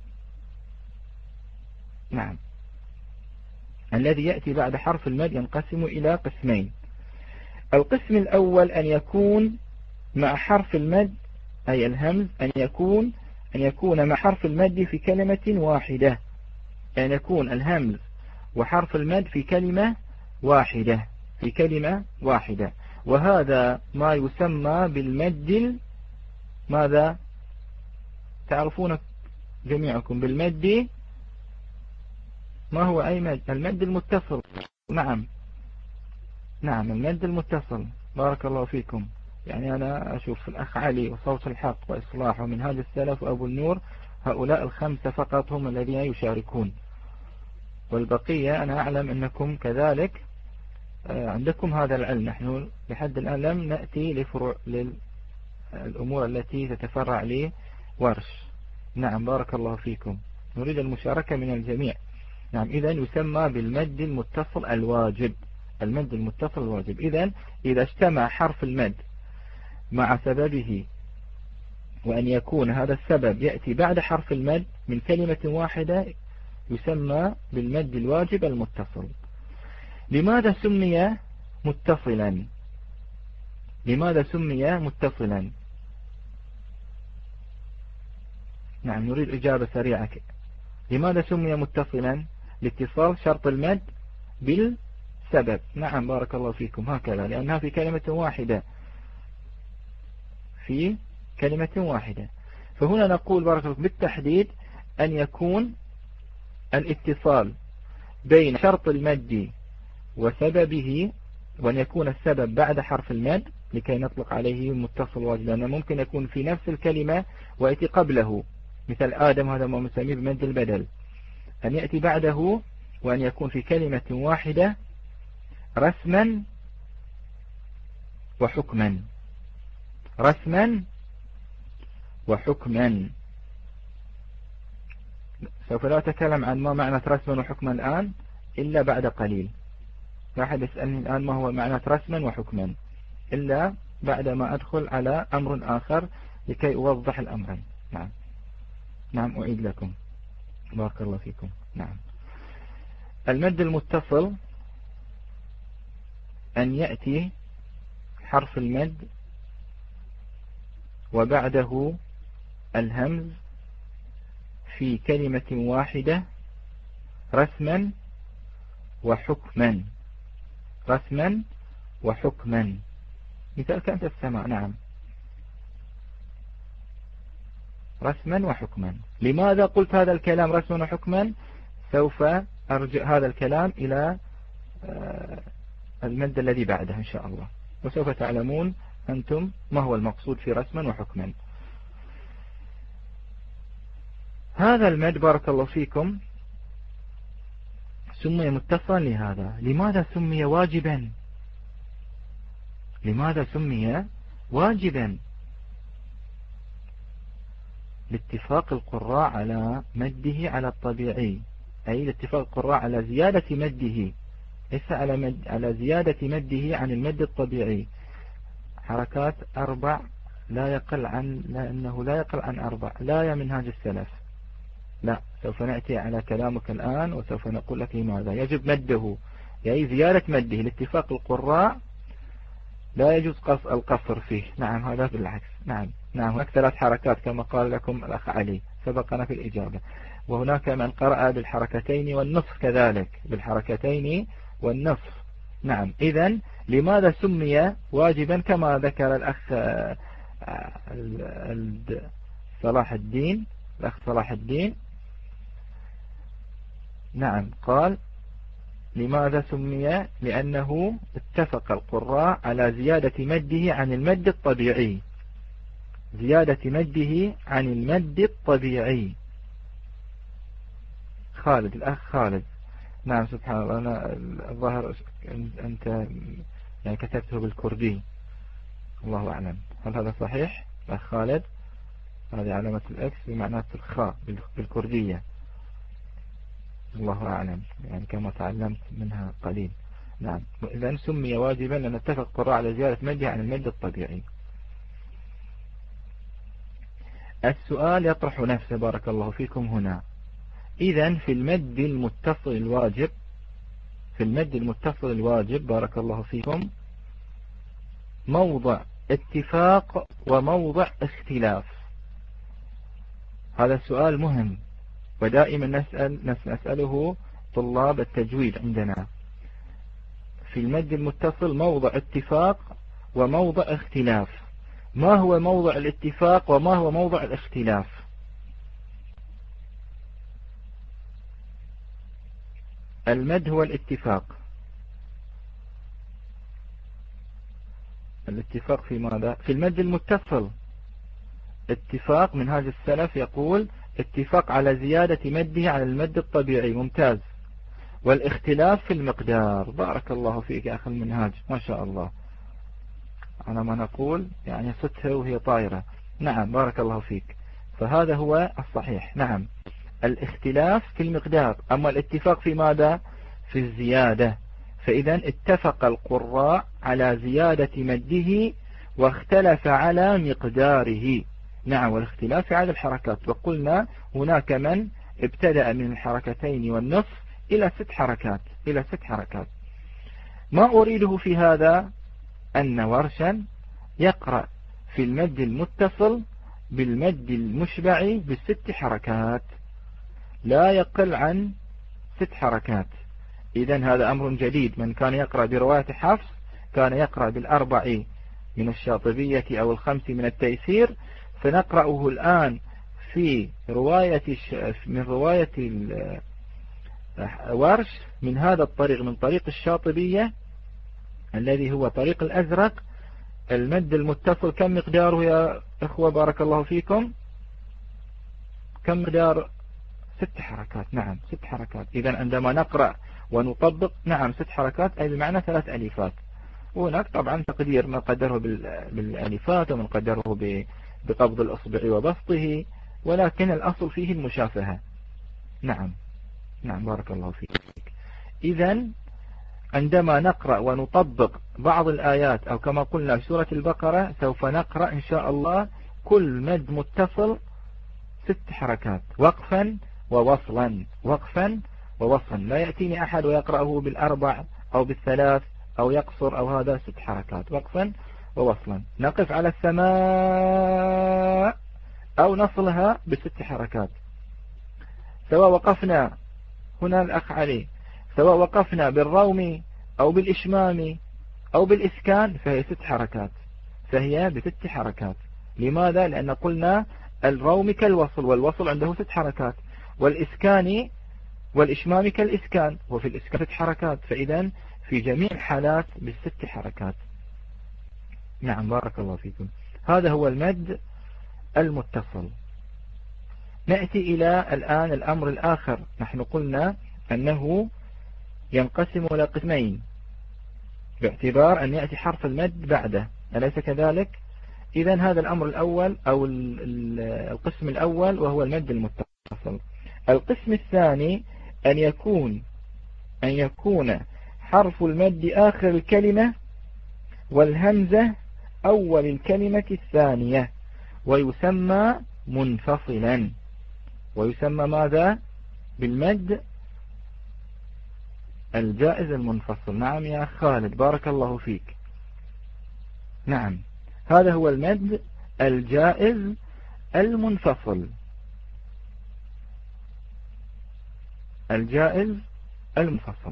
A: نعم، الذي يأتي بعد حرف المد ينقسم إلى قسمين. القسم الأول أن يكون مع حرف المد، أي الهمز أن يكون أن يكون مع حرف المد في كلمة واحدة، أن يكون الهمز وحرف المد في كلمة واحدة في كلمة واحدة وهذا ما يسمى بالمد. ماذا تعرفون جميعكم بالمد؟ ما هو أي مد؟ المد المتصل. نعم نعم المد المتصل، بارك الله فيكم. يعني أنا أشوف الأخ علي وصوت الحق وإصلاح ومن هذا السلف وأبو النور، هؤلاء الخمسة فقط هم الذين يشاركون، والبقية أنا أعلم أنكم كذلك عندكم هذا العلم. نحن لحد الآن لم نأتي لفروع للأمور التي تتفرع لورش. نعم بارك الله فيكم، نريد المشاركة من الجميع. نعم، إذا يسمى بالمد المتصل الواجب، المد المتصل الواجب. إذا إذا اجتمع حرف المد مع سببه، وأن يكون هذا السبب يأتي بعد حرف المد من كلمة واحدة، يسمى بالمد الواجب المتصل. لماذا سمي متصلا؟ لماذا سمي متصلا؟ نعم، نريد إجابة سريعة. لماذا سمي متصلا؟ لاتصال شرط المد بالسبب. نعم بارك الله فيكم، هكذا، لأنها في كلمة واحدة في كلمة واحدة. فهنا نقول بارك الله بالتحديد أن يكون الاتصال بين شرط المد وسببه، وأن يكون السبب بعد حرف المد لكي نطلق عليه متصل واجب، لأنه ممكن يكون في نفس الكلمة ويأتي قبله، مثل آدم هذا ما نسميه بمد البدل. أن يأتي بعده وأن يكون في كلمة واحدة رسما وحكما، رسما وحكما. سوف لا أتكلم عن ما معنى رسما وحكما الآن إلا بعد قليل. لا أحد يسألني الآن ما هو معنى رسما وحكما إلا بعد ما أدخل على أمر آخر لكي أوضح الأمرين. نعم نعم أعيد لكم، بارك الله فيكم. نعم، المد المتصل أن يأتي حرف المد وبعده الهمز في كلمة واحدة رسما وحكما، رسما وحكما. مثال كانت السماء. نعم، رسما وحكما. لماذا قلت هذا الكلام رسما وحكما؟ سوف أرجع هذا الكلام إلى المد الذي بعده إن شاء الله، وسوف تعلمون أنتم ما هو المقصود في رسما وحكما. هذا المد بارك الله فيكم سمي متصلا لهذا. لماذا سمي واجبا؟ لماذا سمي واجبا؟ لاتفاق القراء على مده على الطبيعي، أي لاتفاق القراء على زيادة مده، ليس على, مد على زيادة مده عن المد الطبيعي. حركات أربع لا يقل عن، لأنه لا يقل عن أربع، لا يا منهاج السلف، لا. سوف نأتي على كلامك الآن وسوف نقول لك لماذا يجب مده، يعني زيادة مده. لاتفاق القراء لا يجوز القصر فيه. نعم هذا بالعكس. نعم نعم هناك ثلاث حركات كما قال لكم الأخ علي سبقنا في الإجابة. وهناك من قرأ بالحركتين والنصف كذلك، بالحركتين والنصف. نعم إذن لماذا سمي واجبا كما ذكر الأخ صلاح الدين الأخ صلاح الدين. نعم قال لماذا سمي؟ لأنه اتفق القراء على زيادة مده عن المد الطبيعي، زيادة مده عن المد الطبيعي. خالد الأخ خالد. نعم سبحان الله، أنا الظاهر أنت يعني كتبته بالكردي، الله أعلم هل هذا صحيح الأخ خالد؟ هذه علامة الإكس بمعنى الخاء بالكردية، الله أعلم يعني كما تعلمت منها قليل. نعم إذن سمي واجبا لأن اتفق القراء على زيادة مده عن المد الطبيعي. السؤال يطرح نفسه بارك الله فيكم هنا. إذن في المد المتصل الواجب، في المد المتصل الواجب بارك الله فيكم موضع اتفاق وموضع اختلاف. هذا السؤال مهم ودائما نسأل نسأله طلاب التجويد عندنا. في المد المتصل موضع اتفاق وموضع اختلاف. ما هو موضع الاتفاق وما هو موضع الاختلاف؟ المد هو الاتفاق. الاتفاق في ماذا؟ في المد المتصل. اتفاق منهاج السلف يقول اتفاق على زيادة مده على المد الطبيعي، ممتاز. والاختلاف في المقدار. بارك الله فيك يا أخي المنهاج ما شاء الله، أنا ما نقول يعني صدها وهي طائرة. نعم بارك الله فيك، فهذا هو الصحيح. نعم الاختلاف في المقدار، أما الاتفاق في ماذا؟ في الزيادة. فإذا اتفق القراء على زيادة مده واختلف على مقداره. نعم والاختلاف في عدد الحركات، وقلنا هناك من ابتدأ من الحركتين والنصف إلى ست حركات إلى ست حركات. ما أريده في هذا أن ورشا يقرأ في المد المتصل بالمد المشبع بالست حركات، لا يقل عن ست حركات. إذن هذا أمر جديد. من كان يقرأ برواية حفص كان يقرأ بالأربع من الشاطبية أو الخمس من التيسير، فنقرأه الآن في رواية من رواية ورش من هذا الطريق، من طريق الشاطبية الذي هو طريق الأزرق. المد المتصل كم مقداره يا إخوة بارك الله فيكم؟ كم مقدار؟ ست حركات. نعم ست حركات. إذن عندما نقرأ ونطبق نعم ست حركات أي بمعنى ثلاث ألفات. وهناك طبعا تقدير من قدره بالألفات ومن قدره بقبض الأصبع وبسطه، ولكن الأصل فيه المشافهة. نعم نعم بارك الله فيك. إذن عندما نقرأ ونطبق بعض الآيات أو كما قلنا في سورة البقرة سوف نقرأ إن شاء الله كل مد متصل ست حركات وقفا ووصلا، وقفا ووصلا. لا يأتيني أحد ويقرأه بالأربع أو بالثلاث أو يقصر أو هذا. ست حركات وقفا ووصلا. نقف على السماء أو نصلها بست حركات. سواء وقفنا هنا الأخ علي سواء وقفنا بالروم أو بالإشمام أو بالإسكان فهي ست حركات، فهي بست حركات. لماذا؟ لأن قلنا الروم كالوصل، والوصل عنده ست حركات، والإسكان والإشمام كالإسكان، وفي الإسكان ست حركات. فإذا في جميع الحالات بالست حركات. نعم بارك الله فيكم. هذا هو المد المتصل. نأتي إلى الآن الأمر الآخر. نحن قلنا أنه ينقسم إلى قسمين باعتبار أن يأتي حرف المد بعده، أليس كذلك؟ إذا هذا الأمر الأول أو القسم الأول وهو المد المتصل. القسم الثاني أن يكون أن يكون حرف المد آخر الكلمة والهمزة أول الكلمة الثانية، ويسمى منفصلا. ويسمى ماذا؟ بالمد الجائز المنفصل. نعم يا خالد، بارك الله فيك. نعم، هذا هو المد الجائز المنفصل. الجائز المنفصل.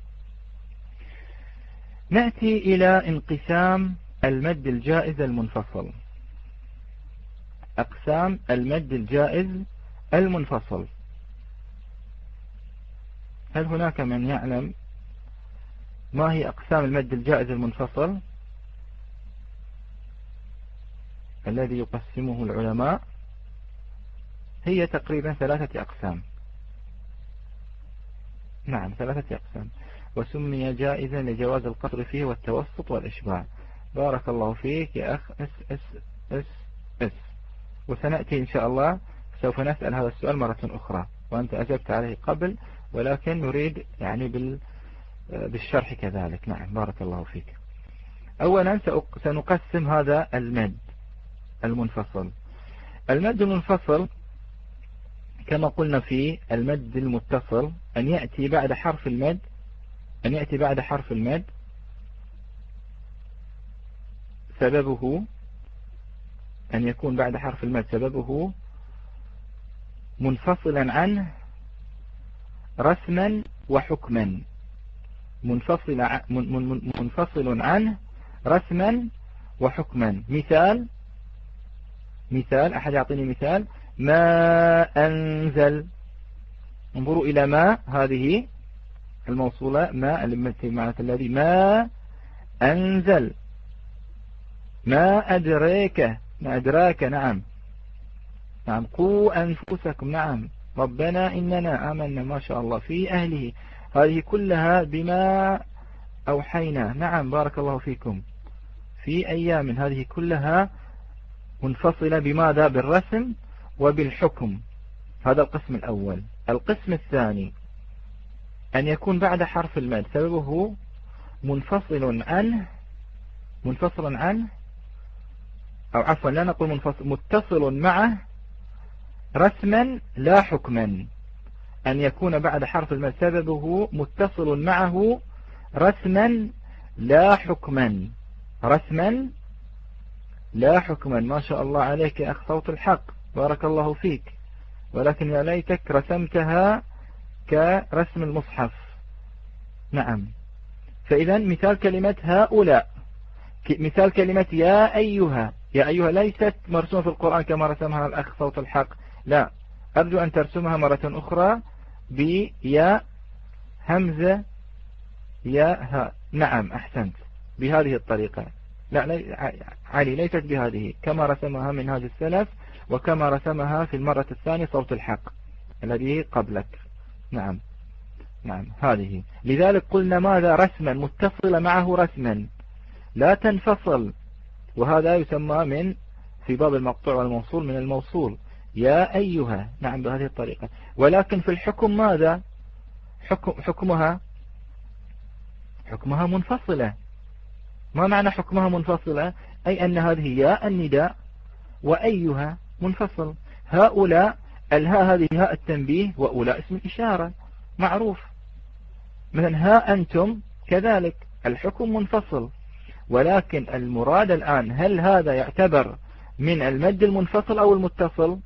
A: نأتي إلى انقسام المد الجائز المنفصل. أقسام المد الجائز المنفصل. هل هناك من يعلم ما هي أقسام المد الجائز المنفصل الذي يقسمه العلماء؟ هي تقريبا ثلاثة أقسام. نعم، ثلاثة أقسام. وسمي جائزا لجواز القصر فيه والتوسط والإشباع. بارك الله فيك يا أخ اس اس اس اس. وسنأتي إن شاء الله سوف نسأل هذا السؤال مرة أخرى، وأنت أجبت عليه قبل، ولكن نريد يعني بال بالشرح كذلك. نعم، بارك الله فيك. أولا سنقسم هذا المد المنفصل. المد المنفصل كما قلنا في المد المتصل أن يأتي بعد حرف المد أن يأتي بعد حرف المد سببه أن يكون بعد حرف المد سببه منفصلا عنه رسما وحكما. منفصل منفصل عنه رسما وحكما. مثال مثال أحد يعطيني مثال. ما أنزل. انظروا إلى ما، هذه الموصولة ما المعنى الذي ما أنزل. ما أدريك، ما أدراك. نعم نعم. قوا أنفسكم. نعم. ربنا إننا آمنا. ما شاء الله. في أهله. هذه كلها بما أوحينا. نعم، بارك الله فيكم. في أيام. هذه كلها منفصلة بماذا؟ بالرسم وبالحكم. هذا القسم الأول. القسم الثاني أن يكون بعد حرف المد سببه منفصل عنه منفصل عنه أو عفوا لا نقول منفصل، متصل معه رسما لا حكما. أن يكون بعد حرف المد سببه متصل معه رسما لا حكما. رسما لا حكما. ما شاء الله عليك يا أخ صوت الحق، بارك الله فيك. ولكن يا ليتك رسمتها كرسم المصحف. نعم. فإذا مثال كلمة هؤلاء، مثال كلمة يا أيها. يا أيها ليست مرسومة في القرآن كما رسمها الأخ صوت الحق، لا، أرجو أن ترسمها مرة أخرى بيا همزة يا ها. نعم، أحسنت، بهذه الطريقة. لا لي... علي ليست بهذه كما رسمها منهاج السلف وكما رسمها في المرة الثانية صوت الحق الذي قبلك. نعم نعم، هذه. لذلك قلنا ماذا؟ رسما، متصل معه رسما لا تنفصل. وهذا يسمى من في باب المقطوع والموصول من الموصول. يا أيها. نعم، بهذه الطريقة. ولكن في الحكم ماذا؟ حكم حكمها حكمها منفصلة. ما معنى حكمها منفصلة؟ أي أن هذه يا النداء وأيها منفصل. هؤلاء الهاء هذه هاء التنبيه، وأولاء اسم الإشارة معروف. مثلا ها أنتم كذلك الحكم منفصل. ولكن المراد الآن هل هذا يعتبر من المد المنفصل أو المتصل؟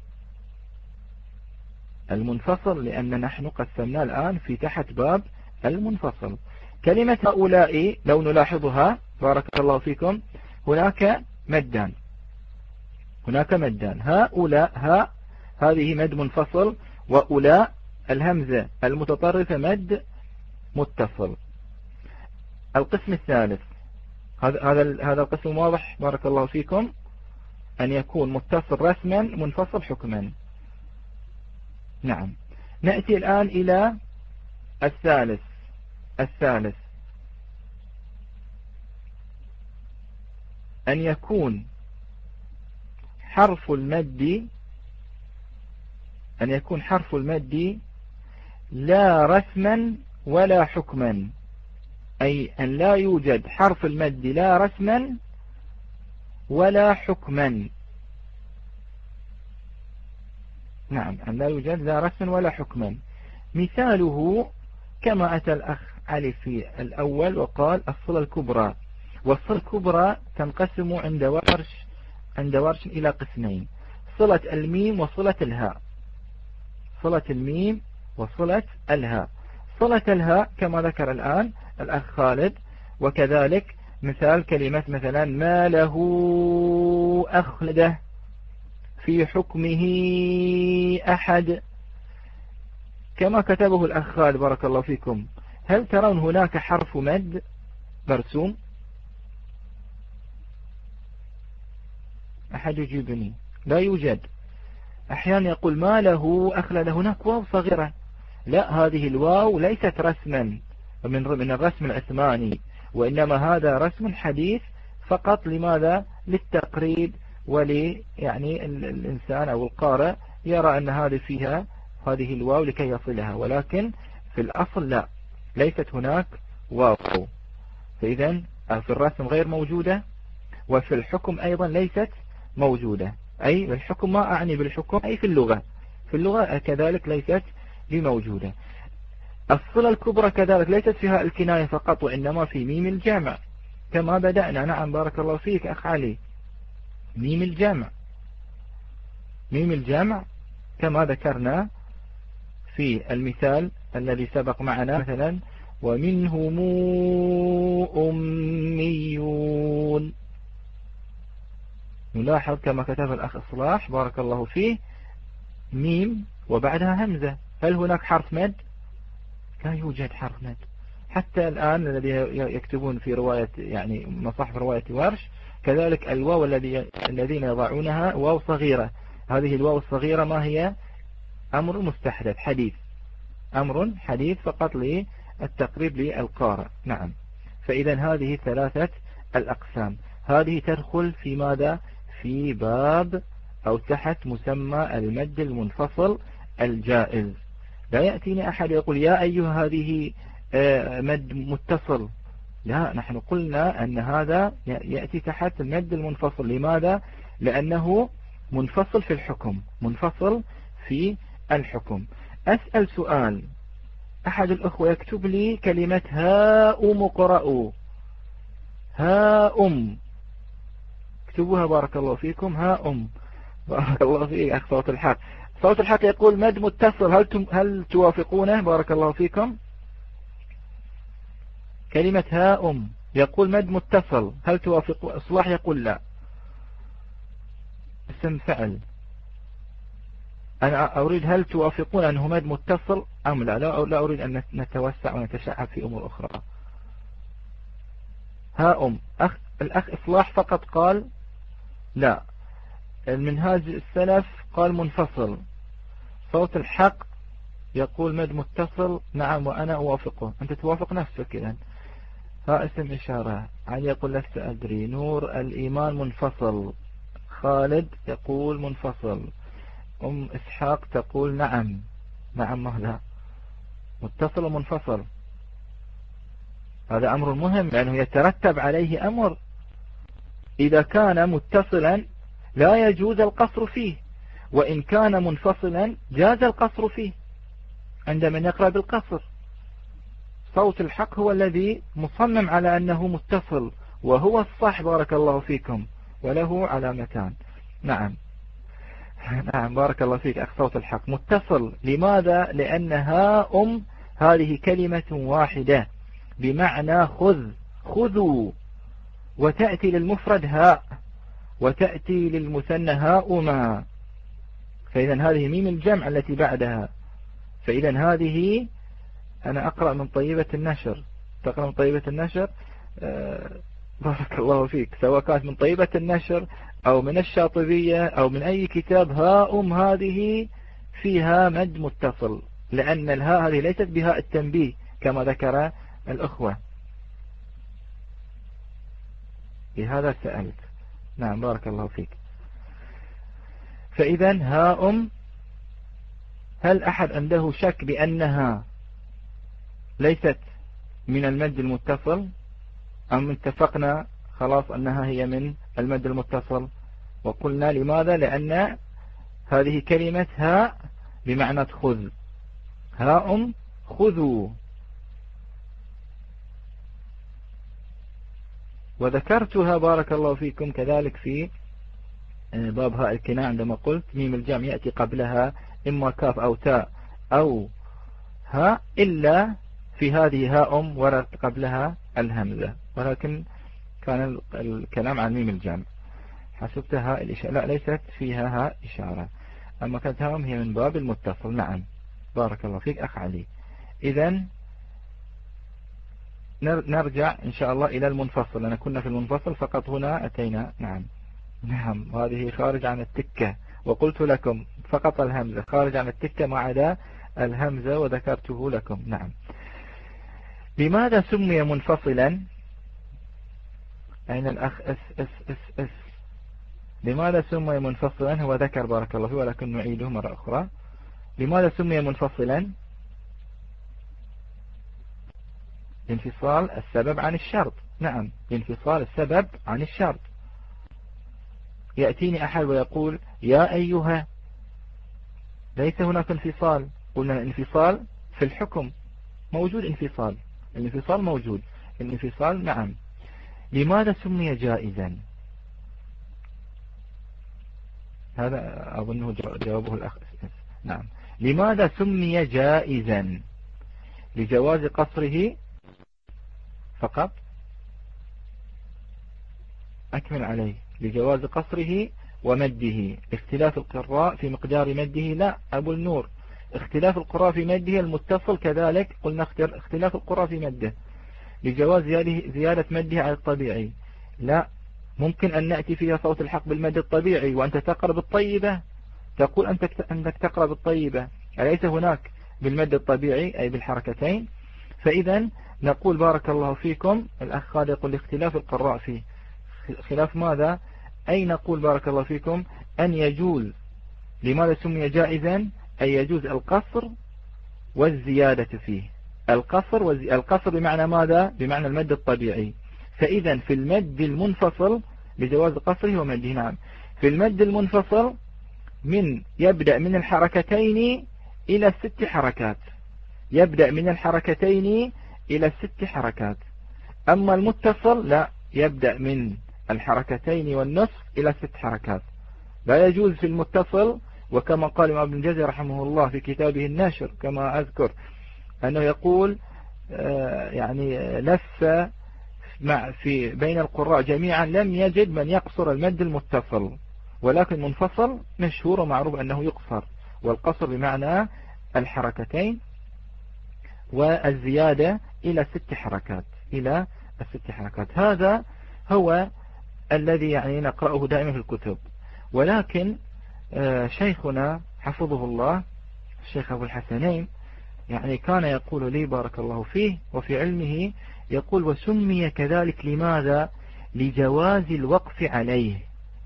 A: المنفصل، لأن نحن قسمنا الآن في تحت باب المنفصل. كلمة هؤلاء لو نلاحظها بارك الله فيكم هناك مدان هناك مدان هؤلاء ها هذه مد منفصل، وأولاء الهمزة المتطرفة مد متصل. القسم الثالث هذا هذا هذا القسم واضح بارك الله فيكم، أن يكون متصل رسما منفصل حكما. نعم. نأتي الآن إلى الثالث الثالث أن يكون حرف المد أن يكون حرف المد لا رسما ولا حكما، أي أن لا يوجد حرف المد لا رسما ولا حكما. نعم، أن لا يوجد لا رسما ولا حكما. مثاله كما أتى الأخ علي في الأول وقال الصلة الكبرى، والصلة الكبرى تنقسم عند ورش عند ورش إلى قسمين: صلة الميم وصلة الهاء. صلة الميم وصلة الهاء. صلة الهاء كما ذكر الآن الأخ خالد، وكذلك مثال كلمة مثلا ما له أخلده في حكمه أحد، كما كتبه الأخ خالد بارك الله فيكم. هل ترون هناك حرف مد مرسوم؟ أحد يجيبني. لا يوجد. أحيانا يقول ما له أخلد، هناك واو صغيرة. لا، هذه الواو ليست رسما من من الرسم العثماني، وإنما هذا رسم حديث فقط. لماذا؟ للتقريب، ولي يعني الإنسان أو القارئ يرى أن هذه فيها هذه الواو لكي يصلها، ولكن في الأصل لا، ليست هناك واو. فإذا في الرسم غير موجودة، وفي الحكم أيضا ليست موجودة. أي بالحكم ما أعني بالحكم أي في اللغة، في اللغة كذلك ليست بموجودة. الصلة الكبرى كذلك ليست فيها الكناية فقط، وإنما في ميم الجامع كما بدأنا. نعم بارك الله فيك أخ علي. ميم الجامع ميم الجامع كما ذكرنا في المثال الذي سبق معنا، مثلا ومنهم أميون. نلاحظ كما كتب الأخ إصلاح بارك الله فيه ميم وبعدها همزة. هل هناك حرف مد؟ لا يوجد حرف مد. حتى الآن الذي يكتبون في رواية يعني مصاحف رواية ورش كذلك الواو الذي الذين يضعونها واو صغيرة. هذه الواو الصغيرة ما هي؟ أمر مستحدث حديث، أمر حديث فقط للتقريب للقارئ. نعم. فإذا هذه ثلاثة الأقسام. هذه تدخل في ماذا؟ في باب أو تحت مسمى المد المنفصل الجائز. لا يأتيني أحد يقول يا أيها هذه مد متصل. لا، نحن قلنا أن هذا يأتي تحت المد المنفصل. لماذا؟ لأنه منفصل في الحكم، منفصل في الحكم. أسأل سؤال، أحد الأخوة يكتب لي كلمة هاء مقرأ. هاء، اكتبوها بارك الله فيكم. هاء، بارك الله فيك أخ صوت الحق. صوت الحق يقول مد متصل، هل تم هل توافقونه؟ بارك الله فيكم. كلمة هاء يقول مد متصل، هل توافق؟ إصلاح يقول لا. اسم فعل. أنا أريد هل توافقون أنه مد متصل أم لا؟ لا, لا أريد أن نتوسع ونتشعب في أمور أخرى. هاء. أخ الأخ إصلاح فقط قال لا. المنهاج السلف قال منفصل. صوت الحق يقول مد متصل. نعم، وأنا أوافقه. أنت توافق نفسك إذن. ها اسم إشارة. علي يقول لست أدري. نور الإيمان منفصل. خالد يقول منفصل. أم إسحاق تقول نعم. نعم مهلا. متصل ومنفصل هذا أمر مهم، لأنه يترتب عليه أمر. إذا كان متصلا لا يجوز القصر فيه، وإن كان منفصلا جاز القصر فيه عندما نقرأ بالقصر. صوت الحق هو الذي مصمم على أنه متصل، وهو الصح بارك الله فيكم، وله علامتان. نعم نعم بارك الله فيك أخ صوت الحق. متصل. لماذا؟ لأنها أم هذه كلمة واحدة بمعنى خذ، خذوا، وتأتي للمفرد هاء، وتأتي للمثنى هاؤما. فإذا هذه ميم الجمع التي بعدها. فإذا هذه أنا أقرأ من طيبة النشر. تقرأ من طيبة النشر. آه بارك الله فيك. سواء كانت من طيبة النشر أو من الشاطبية أو من أي كتاب، هاؤم هذه فيها مد متصل، لأن الهاء هذه ليست بهاء التنبيه كما ذكر الأخوة. لهذا سألت. نعم بارك الله فيك. فإذا هاء، هل أحد عنده شك بأنها ليست من المد المتصل، أم اتفقنا خلاص أنها هي من المد المتصل؟ وقلنا لماذا؟ لأن هذه كلمة هاء بمعنى خذ، هاء خذوا. وذكرتها بارك الله فيكم كذلك في باب هاء الكناية عندما قلت ميم الجمع يأتي قبلها إما كاف أو تاء أو هاء، إلا في هذه هاء ورد قبلها الهمزة، ولكن كان الكلام عن ميم الجمع. حسبتها الإشارة، لا ليست فيها هاء إشارة، أما كانت هاء هي من باب المتصل. نعم بارك الله فيك أخ علي. إذن نرجع إن شاء الله إلى المنفصل، لأن كنا في المنفصل فقط، هنا أتينا. نعم نعم هذه خارج عن التكة، وقلت لكم فقط الهمزة خارج عن التكة ما عدا الهمزة وذكرته لكم. نعم. لماذا سمي منفصلا؟ أين الأخ أس أس أس أس لماذا سمي منفصلا؟ هو ذكر بارك الله فيه، ولكن نعيده مرة أخرى. لماذا سمي منفصلا؟ انفصال السبب عن الشرط. نعم انفصال السبب عن الشرط. يأتيني أحد ويقول يا أيها، ليس هناك انفصال. قلنا الانفصال في الحكم موجود، انفصال الانفصال موجود الانفصال. نعم. لماذا سمي جائزا؟ هذا أظنه جوابه الأخ. نعم. لماذا سمي جائزا؟ لجواز قصره فقط؟ أكمل عليه. لجواز قصره ومده. اختلاف القراء في مقدار مده. لا أبو النور، اختلاف القراء في مده المتصل كذلك قلنا اختلاف القراء في مده. لجواز زيادة مده على الطبيعي. لا، ممكن أن نأتي فيها صوت الحق بالمد الطبيعي وأنت تقرأ بالطيبة، تقول أنت أنك تقرأ بالطيبة، أليس هناك بالمد الطبيعي أي بالحركتين؟ فإذا نقول بارك الله فيكم، الأخ خالد يقول اختلاف القراء فيه. خلاف ماذا؟ أي نقول بارك الله فيكم أن يجوز. لماذا سمي جائزا؟ أي يجوز القصر والزيادة فيه. القصر والزي... القصر بمعنى ماذا؟ بمعنى المد الطبيعي. فإذا في المد المنفصل لجواز قصره ومده. نعم. في المد المنفصل من يبدأ من الحركتين إلى الست حركات، يبدأ من الحركتين إلى الست حركات. أما المتصل لا، يبدأ من الحركتين والنصف إلى ست حركات. لا يجوز في المتصل، وكما قال ابن الجزري رحمه الله في كتابه الناشر كما أذكر أنه يقول آه يعني لف مع في بين القراء جميعا لم يجد من يقصر المد المتصل، ولكن منفصل مشهور ومعروف أنه يقصر، والقصر بمعنى الحركتين والزيادة إلى ست حركات، إلى الست حركات. هذا هو الذي يعني نقرأه دائما في الكتب. ولكن شيخنا حفظه الله الشيخ أبو الحسنين يعني كان يقول لي بارك الله فيه وفي علمه، يقول وسمي كذلك لماذا؟ لجواز الوقف عليه،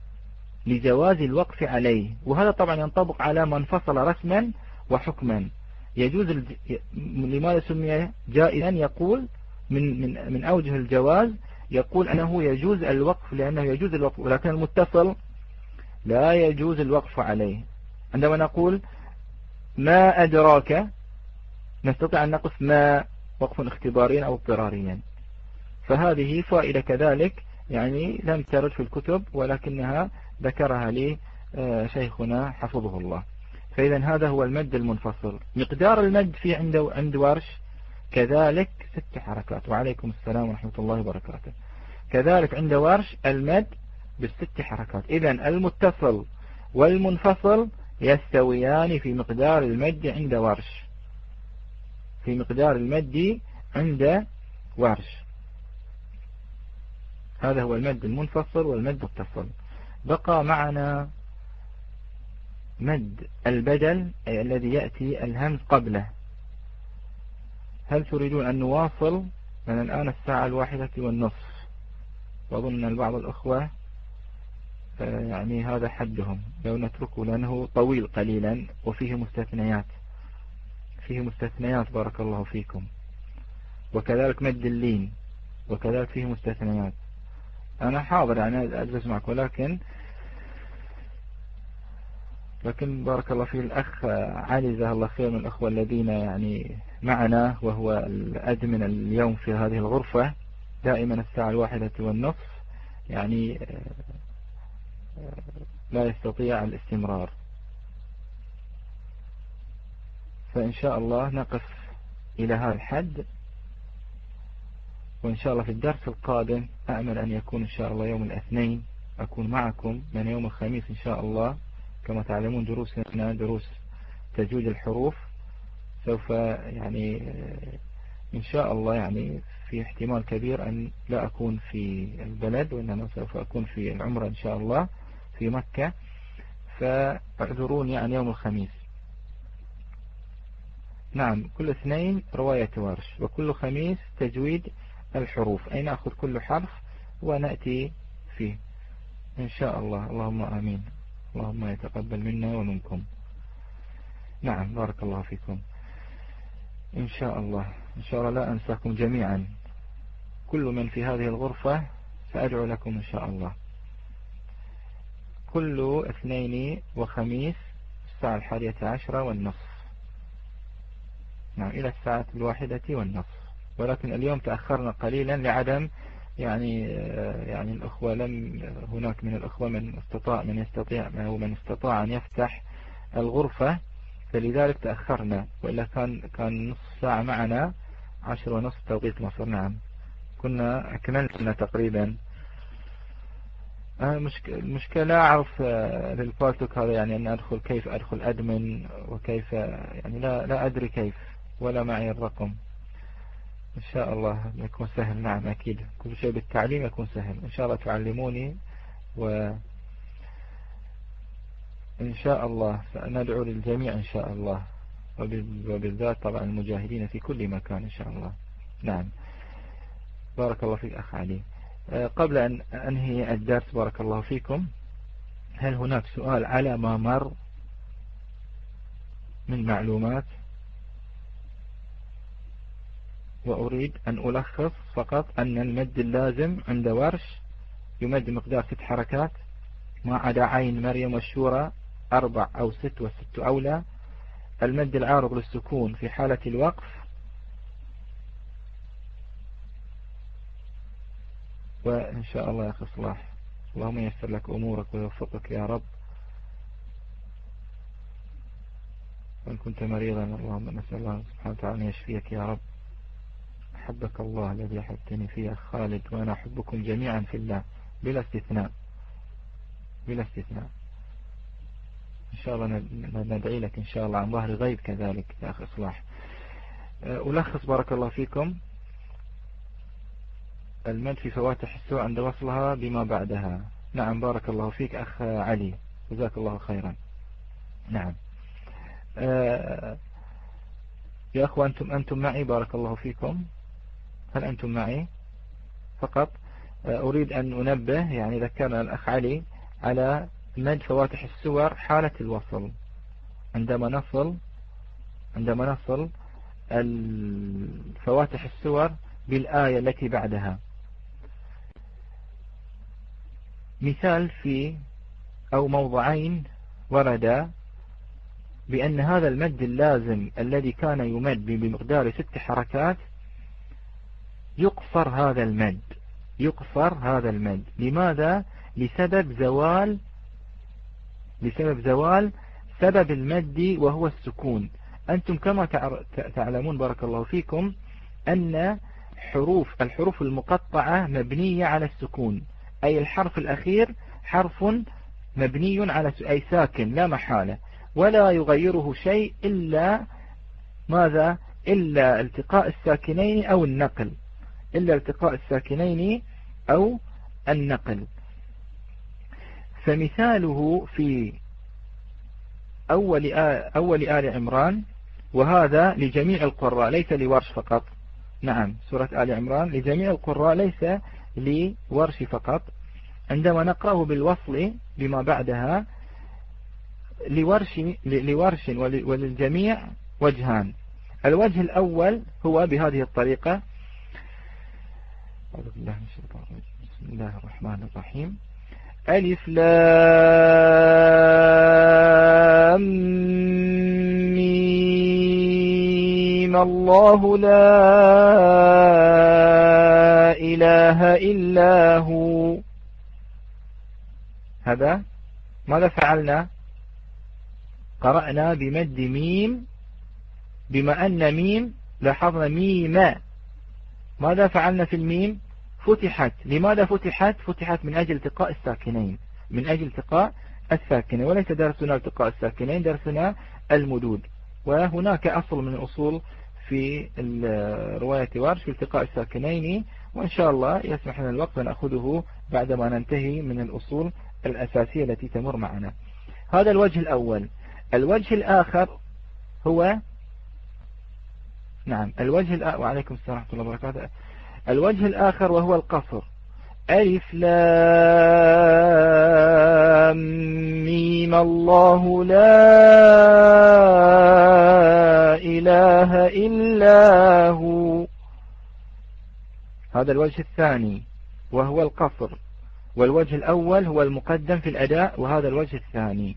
A: لجواز الوقف عليه. وهذا طبعا ينطبق على من فصل رسما وحكما. يجوز الج... لماذا سمي جائزا؟ يقول من من من أوجه الجواز، يقول أنه يجوز الوقف لأنه يجوز الوقف، ولكن المتصل لا يجوز الوقف عليه. عندما نقول ما أدراك نستطيع أن نقف ما وقف اختباريا أو اضطراريا. فهذه فائدة كذلك يعني لم ترد في الكتب، ولكنها ذكرها لي شيخنا حفظه الله. فإذا هذا هو المد المنفصل. مقدار المد في عند عند ورش كذلك ست حركات. وعليكم السلام ورحمة الله وبركاته. كذلك عند ورش المد بالست حركات. إذا المتصل والمنفصل يستويان في مقدار المد عند ورش، في مقدار المد عند ورش. هذا هو المد المنفصل والمد المتصل. بقى معنا مد البدل أي الذي يأتي الهمز قبله. هل تريدون أن نواصل من الآن الساعة الواحدة والنصف؟ وأظن أن بعض الأخوة يعني هذا حدهم، لو نتركه لأنه طويل قليلا وفيه مستثنيات، فيه مستثنيات بارك الله فيكم، وكذلك مد اللين وكذلك فيه مستثنيات. أنا حاضر يعني أجلس معك، ولكن لكن بارك الله فيه الأخ علي جزاه الله خير من الأخوة الذين يعني معنا، وهو الأدمن اليوم في هذه الغرفة دائما الساعة الواحدة والنصف، يعني لا يستطيع الاستمرار. فإن شاء الله نقف إلى هذا الحد، وإن شاء الله في الدرس القادم أأمل أن يكون إن شاء الله يوم الاثنين أكون معكم، من يوم الخميس إن شاء الله كما تعلمون دروسنا دروس تجويد الحروف. سوف يعني إن شاء الله يعني في احتمال كبير أن لا أكون في البلد، وإنما سوف أكون في العمرة إن شاء الله في مكة، فاعذروني عن يوم الخميس. نعم، كل اثنين رواية ورش، وكل خميس تجويد الحروف، أي نأخذ كل حرف ونأتي فيه إن شاء الله. اللهم آمين، اللهم يتقبل منا ومنكم. نعم بارك الله فيكم. إن شاء الله إن شاء الله لا أنساكم جميعا، كل من في هذه الغرفة سأدعو لكم إن شاء الله. كل اثنين وخميس الساعة الحادية عشرة والنصف، نعم إلى الساعة الواحدة والنصف، ولكن اليوم تأخرنا قليلا لعدم يعني يعني الأخوة لم هناك من الأخوة من استطاع من يستطيع أو من استطاع أن يفتح الغرفة، فلذلك تأخرنا، وإلا كان كان نصف ساعة معنا عشر ونصف توقيت مصر. نعم كنا أكملنا تقريبا. المشكلة لا أعرف للبارتوك هذا يعني أن أدخل كيف أدخل أدمن وكيف يعني لا لا أدري كيف، ولا معي الرقم. إن شاء الله يكون سهل. نعم أكيد كل شيء بالتعليم يكون سهل. إن شاء الله تعلموني، وإن شاء الله سندعو للجميع إن شاء الله، وبالذات طبعا المجاهدين في كل مكان إن شاء الله. نعم بارك الله فيك أخ علي. قبل أن أنهي الدرس بارك الله فيكم، هل هناك سؤال على ما مر من معلومات؟ وأريد أن ألخص فقط أن المد اللازم عند ورش يمد مقدار ست حركات، ما عدا عين مريم والشورى أربع أو ست والست أولى. المد العارض للسكون في حالة الوقف، وإن شاء الله يا أخي صلاح اللهم ييسر لك أمورك ويوفقك يا رب. وإن كنت مريضا اللهم نسأل الله سبحانه وتعالى أن يشفيك يا رب. أحبك الله الذي أحبتني فيه خالد، وأنا أحبكم جميعا في الله بلا استثناء بلا استثناء. إن شاء الله ندعي لك إن شاء الله عن ظهر غيب كذلك يا أخي صلاح. ألخص بارك الله فيكم المد في فواتح السوء عند وصلها بما بعدها. نعم بارك الله فيك أخ علي، جزاك الله خيرا. نعم آه يا أخوة أنتم أنتم معي بارك الله فيكم، هل أنتم معي؟ فقط آه أريد أن أنبه يعني ذكرنا الأخ علي على مد فواتح السور حالة الوصل، عندما نصل عندما نصل الفواتح السور بالآية التي بعدها. مثال في أو موضعين ورد بأن هذا المد اللازم الذي كان يمد بمقدار ست حركات يقصر هذا المد يقصر هذا المد لماذا؟ لسبب زوال لسبب زوال سبب المد وهو السكون. أنتم كما تعلمون بارك الله فيكم أن حروف الحروف المقطعة مبنية على السكون، أي الحرف الأخير حرف مبني على أي ساكن لا محالة، ولا يغيره شيء إلا ماذا؟ إلا التقاء الساكنين أو النقل إلا التقاء الساكنين أو النقل. فمثاله في أول آل, أول آل عمران، وهذا لجميع القراء ليس لورش فقط. نعم، سورة آل عمران لجميع القراء ليس لورش فقط. عندما نقرأه بالوصل بما بعدها لورش, لورش وللجميع وجهان. الوجه الأول هو بهذه الطريقة: أعوذ بالله من الشيطان الرجيم، بسم الله الرحمن الرحيم. ألف لام ميم الله لا إله إلا هو. هذا ماذا فعلنا؟ قرأنا بمد ميم، بما أن ميم لاحظنا ميم، ماذا فعلنا في الميم؟ فتحت. لماذا فتحت؟ فتحت من أجل التقاء الساكنين، من أجل التقاء الساكنين، وليس درسنا التقاء الساكنين، درسنا المدود. وهناك أصل من الأصول في رواية ورش في التقاء الساكنين، وإن شاء الله يسمح لنا الوقت نأخذه بعدما ننتهي من الأصول الأساسية التي تمر معنا. هذا الوجه الأول. الوجه الآخر هو نعم الوجه الآخر، وعليكم السلام ورحمة الله وبركاته. الوجه الآخر وهو القصر: ألف لام ميم الله لا إله إلا هو. هذا الوجه الثاني وهو القصر، والوجه الأول هو المقدم في الأداء، وهذا الوجه الثاني.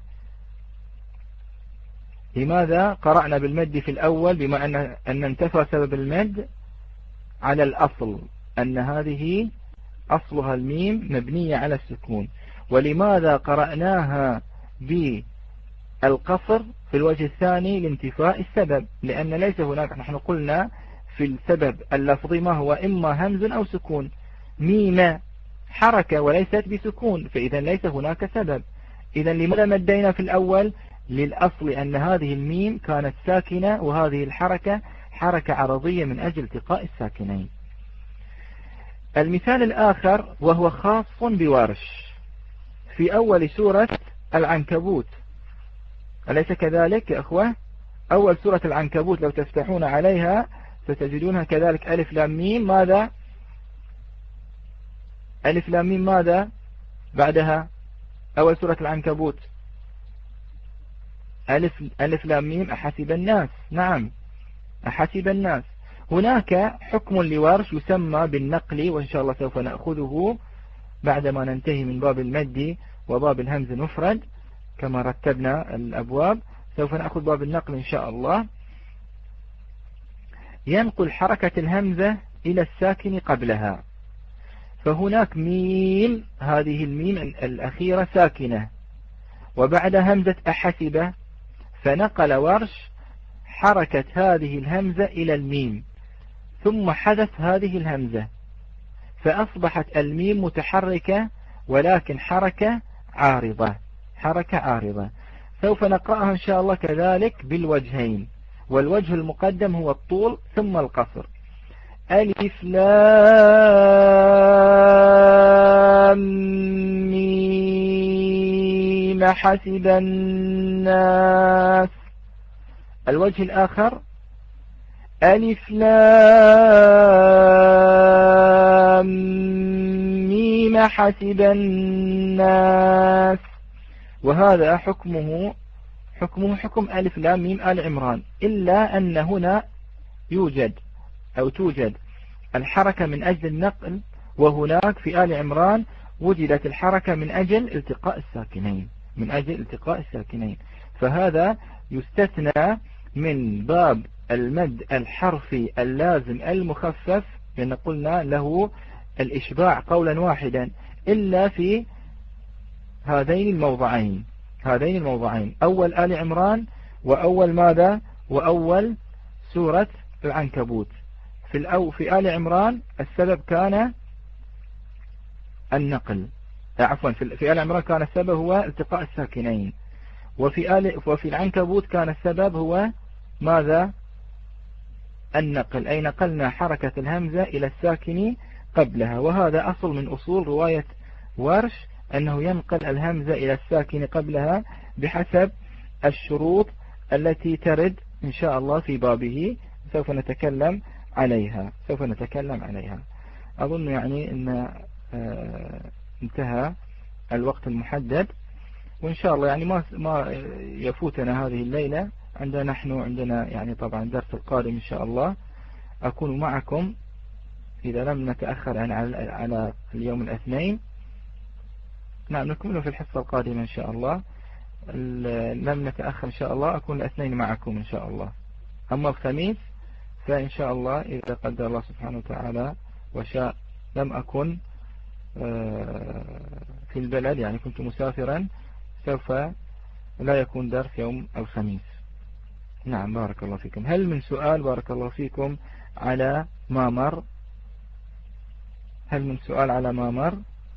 A: لماذا قرأنا بالمد في الأول؟ بما أن, أن انتفى سبب المد على الأصل، أن هذه أصلها الميم مبنية على السكون. ولماذا قرأناها بالقصر في الوجه الثاني؟ لانتفاء السبب، لأن ليس هناك، نحن قلنا في السبب اللفظي ما هو إما همز أو سكون. ميم حركة وليست بسكون، فإذا ليس هناك سبب. إذا لماذا مدينا في الأول؟ للأصل أن هذه الميم كانت ساكنة، وهذه الحركة حركة عرضية من أجل التقاء الساكنين. المثال الآخر وهو خاص بورش في أول سورة العنكبوت، أليس كذلك يا أخوة؟ أول سورة العنكبوت لو تفتحون عليها ستجدونها كذلك ألف لام ميم. ماذا؟ ألف لام ميم ماذا بعدها؟ أول سورة العنكبوت ألف, ألف لام ميم أحسب الناس. نعم، أحسب الناس. هناك حكم لورش يسمى بالنقل، وإن شاء الله سوف نأخذه بعدما ننتهي من باب المد وباب الهمز المفرد كما رتبنا الأبواب. سوف نأخذ باب النقل إن شاء الله. ينقل حركة الهمزة إلى الساكن قبلها. فهناك ميم، هذه الميم الأخيرة ساكنة، وبعد همزة أحسب، فنقل ورش حركة هذه الهمزة إلى الميم، ثم حذف هذه الهمزة، فأصبحت الميم متحركة ولكن حركة عارضة، حركة عارضة. سوف نقرأها إن شاء الله كذلك بالوجهين، والوجه المقدم هو الطول ثم القصر. ألف لام ميم حسب الناس. الوجه الآخر ألف لام ميم حسب الناس. وهذا حكمه حكمه حكم ألف لام ميم آل عمران، إلا أن هنا يوجد أو توجد الحركة من أجل النقل، وهناك في آل عمران وجدت الحركة من أجل التقاء الساكنين، من أجل التقاء الساكنين. فهذا يستثنى من باب المد الحرفي اللازم المخفف، لأن قلنا له الإشباع قولا واحدا، إلا في هذين الموضعين، هذين الموضعين أول آل عمران وأول ماذا؟ وأول سورة العنكبوت. في الأو في آل عمران السبب كان النقل، عفوا في آل عمران كان السبب هو التقاء الساكنين، وفي آل وفي العنكبوت كان السبب هو ماذا؟ النقل، أي نقلنا حركة الهمزة إلى الساكن قبلها. وهذا أصل من أصول رواية ورش، أنه ينقل الهمزة إلى الساكن قبلها بحسب الشروط التي ترد إن شاء الله في بابه سوف نتكلم عليها سوف نتكلم عليها أظن يعني أن انتهى الوقت المحدد، وإن شاء الله يعني ما ما يفوتنا هذه الليلة. عندنا نحن عندنا يعني طبعا درس القادم إن شاء الله أكون معكم إذا لم نتأخر عن على اليوم الاثنين. نعم نكمل في الحصة القادمة إن شاء الله. لم نتأخر إن شاء الله أكون الاثنين معكم إن شاء الله. أما الخميس فإن شاء الله إذا قدر الله سبحانه وتعالى وشاء لم أكن في البلد، يعني كنت مسافرا، سوف لا يكون درس يوم الخميس. نعم بارك الله فيكم. هل من سؤال بارك الله فيكم على ما مر؟ هل من سؤال على ما مر؟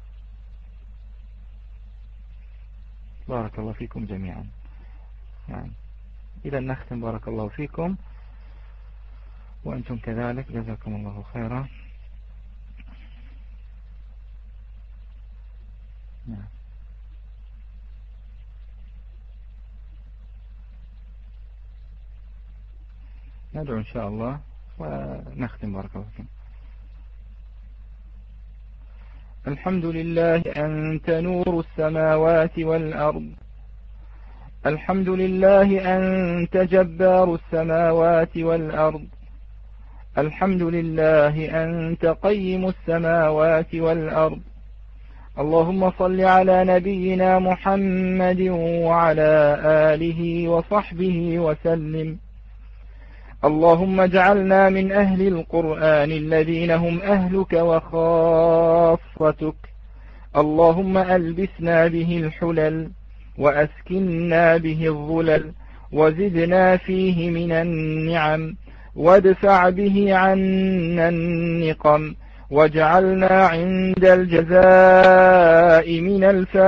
A: بارك الله فيكم جميعا. يعني إذا نختم بارك الله فيكم وأنتم كذلك، جزاكم الله خيرا. نعم. ندعو إن شاء الله ونختم بارك الله فيكم. الحمد لله أنت نور السماوات والأرض، الحمد لله أنت جبار السماوات والأرض، الحمد لله أنت قيم السماوات والأرض. اللهم صل على نبينا محمد وعلى آله وصحبه وسلم. اللهم اجعلنا من أهل القرآن الذين هم أهلك وخاصتك. اللهم ألبسنا به الحلل وأسكننا به الظلل وزدنا فيه من النعم وادفع به عنا النقم واجعلنا عند الجزاء من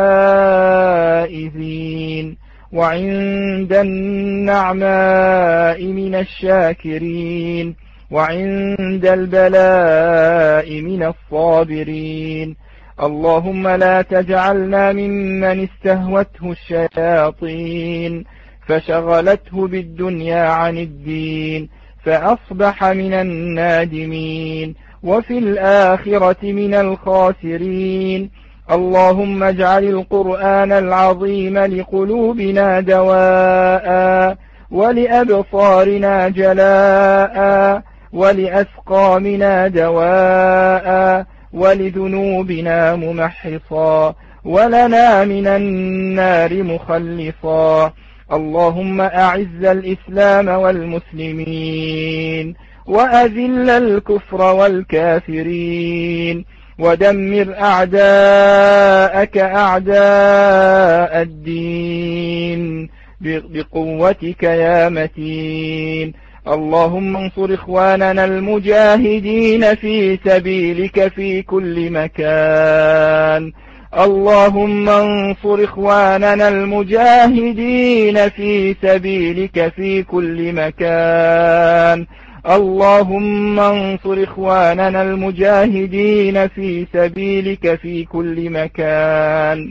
A: الفائزين وعند النعماء من الشاكرين وعند البلاء من الصابرين. اللهم لا تجعلنا ممن استهوته الشياطين فشغلته بالدنيا عن الدين فأصبح من النادمين وفي الآخرة من الخاسرين. اللهم اجعل القرآن العظيم لقلوبنا دواء ولأبصارنا جلاء ولأسقامنا دواء ولذنوبنا ممحصا ولنا من النار مخلصا. اللهم أعز الإسلام والمسلمين وأذل الكفر والكافرين ودمر أعداءك أعداء الدين بقوتك يا متين. اللهم انصر إخواننا المجاهدين في سبيلك في كل مكان. اللهم انصر إخواننا المجاهدين في سبيلك في كل مكان. اللهم انصر إخواننا المجاهدين في سبيلك في كل مكان.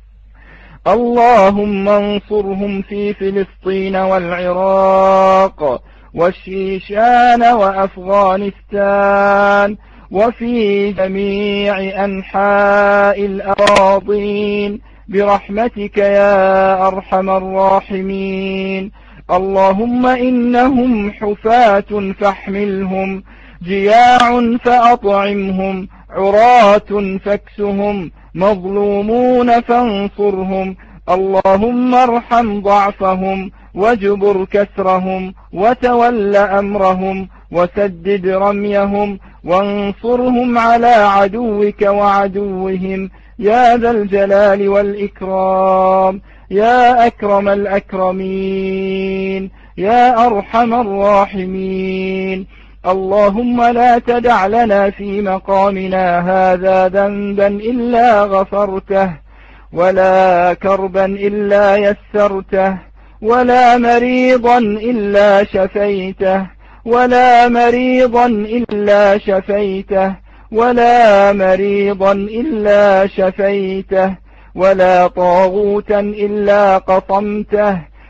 A: اللهم انصرهم في فلسطين والعراق والشيشان وأفغانستان وفي جميع أنحاء الأراضين برحمتك يا أرحم الراحمين. اللهم إنهم حفاة فاحملهم، جياع فأطعمهم، عراة فاكسهم، مظلومون فانصرهم. اللهم ارحم ضعفهم واجبر كسرهم وتول أمرهم وسدد رميهم وانصرهم على عدوك وعدوهم يا ذا الجلال والإكرام يا أكرم الأكرمين يا أرحم الراحمين. اللهم لا تدع لنا في مقامنا هذا ذنبا إلا غفرته ولا كربا إلا يسرته ولا مريضا إلا شفيته ولا مريضا إلا شفيته ولا مريضا إلا شفيته ولا طاغوتا إلا قطمته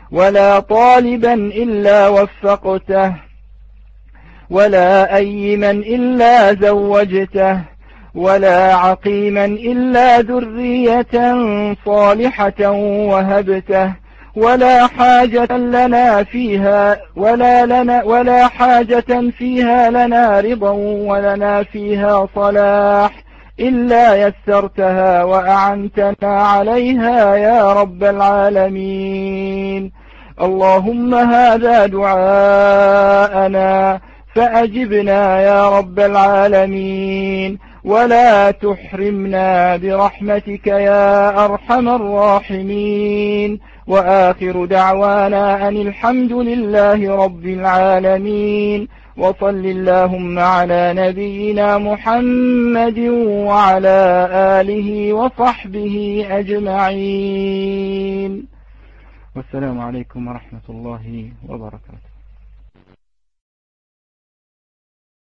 B: ولا طالبا إلا وفقته، ولا أيما إلا زوجته، ولا عقيما إلا ذرية صالحة وهبته، ولا حاجة لنا فيها ولا لنا ولا حاجة فيها لنا رضا ولنا فيها صلاح إلا يسرتها وأعنتنا عليها يا رب العالمين. اللهم هذا دعاءنا فأجبنا يا رب العالمين، ولا تحرمنا برحمتك يا أرحم الراحمين. وآخر دعوانا أن الحمد لله رب العالمين، وصل اللهم على نبينا محمد وعلى آله وصحبه أجمعين، والسلام عليكم ورحمة الله وبركاته.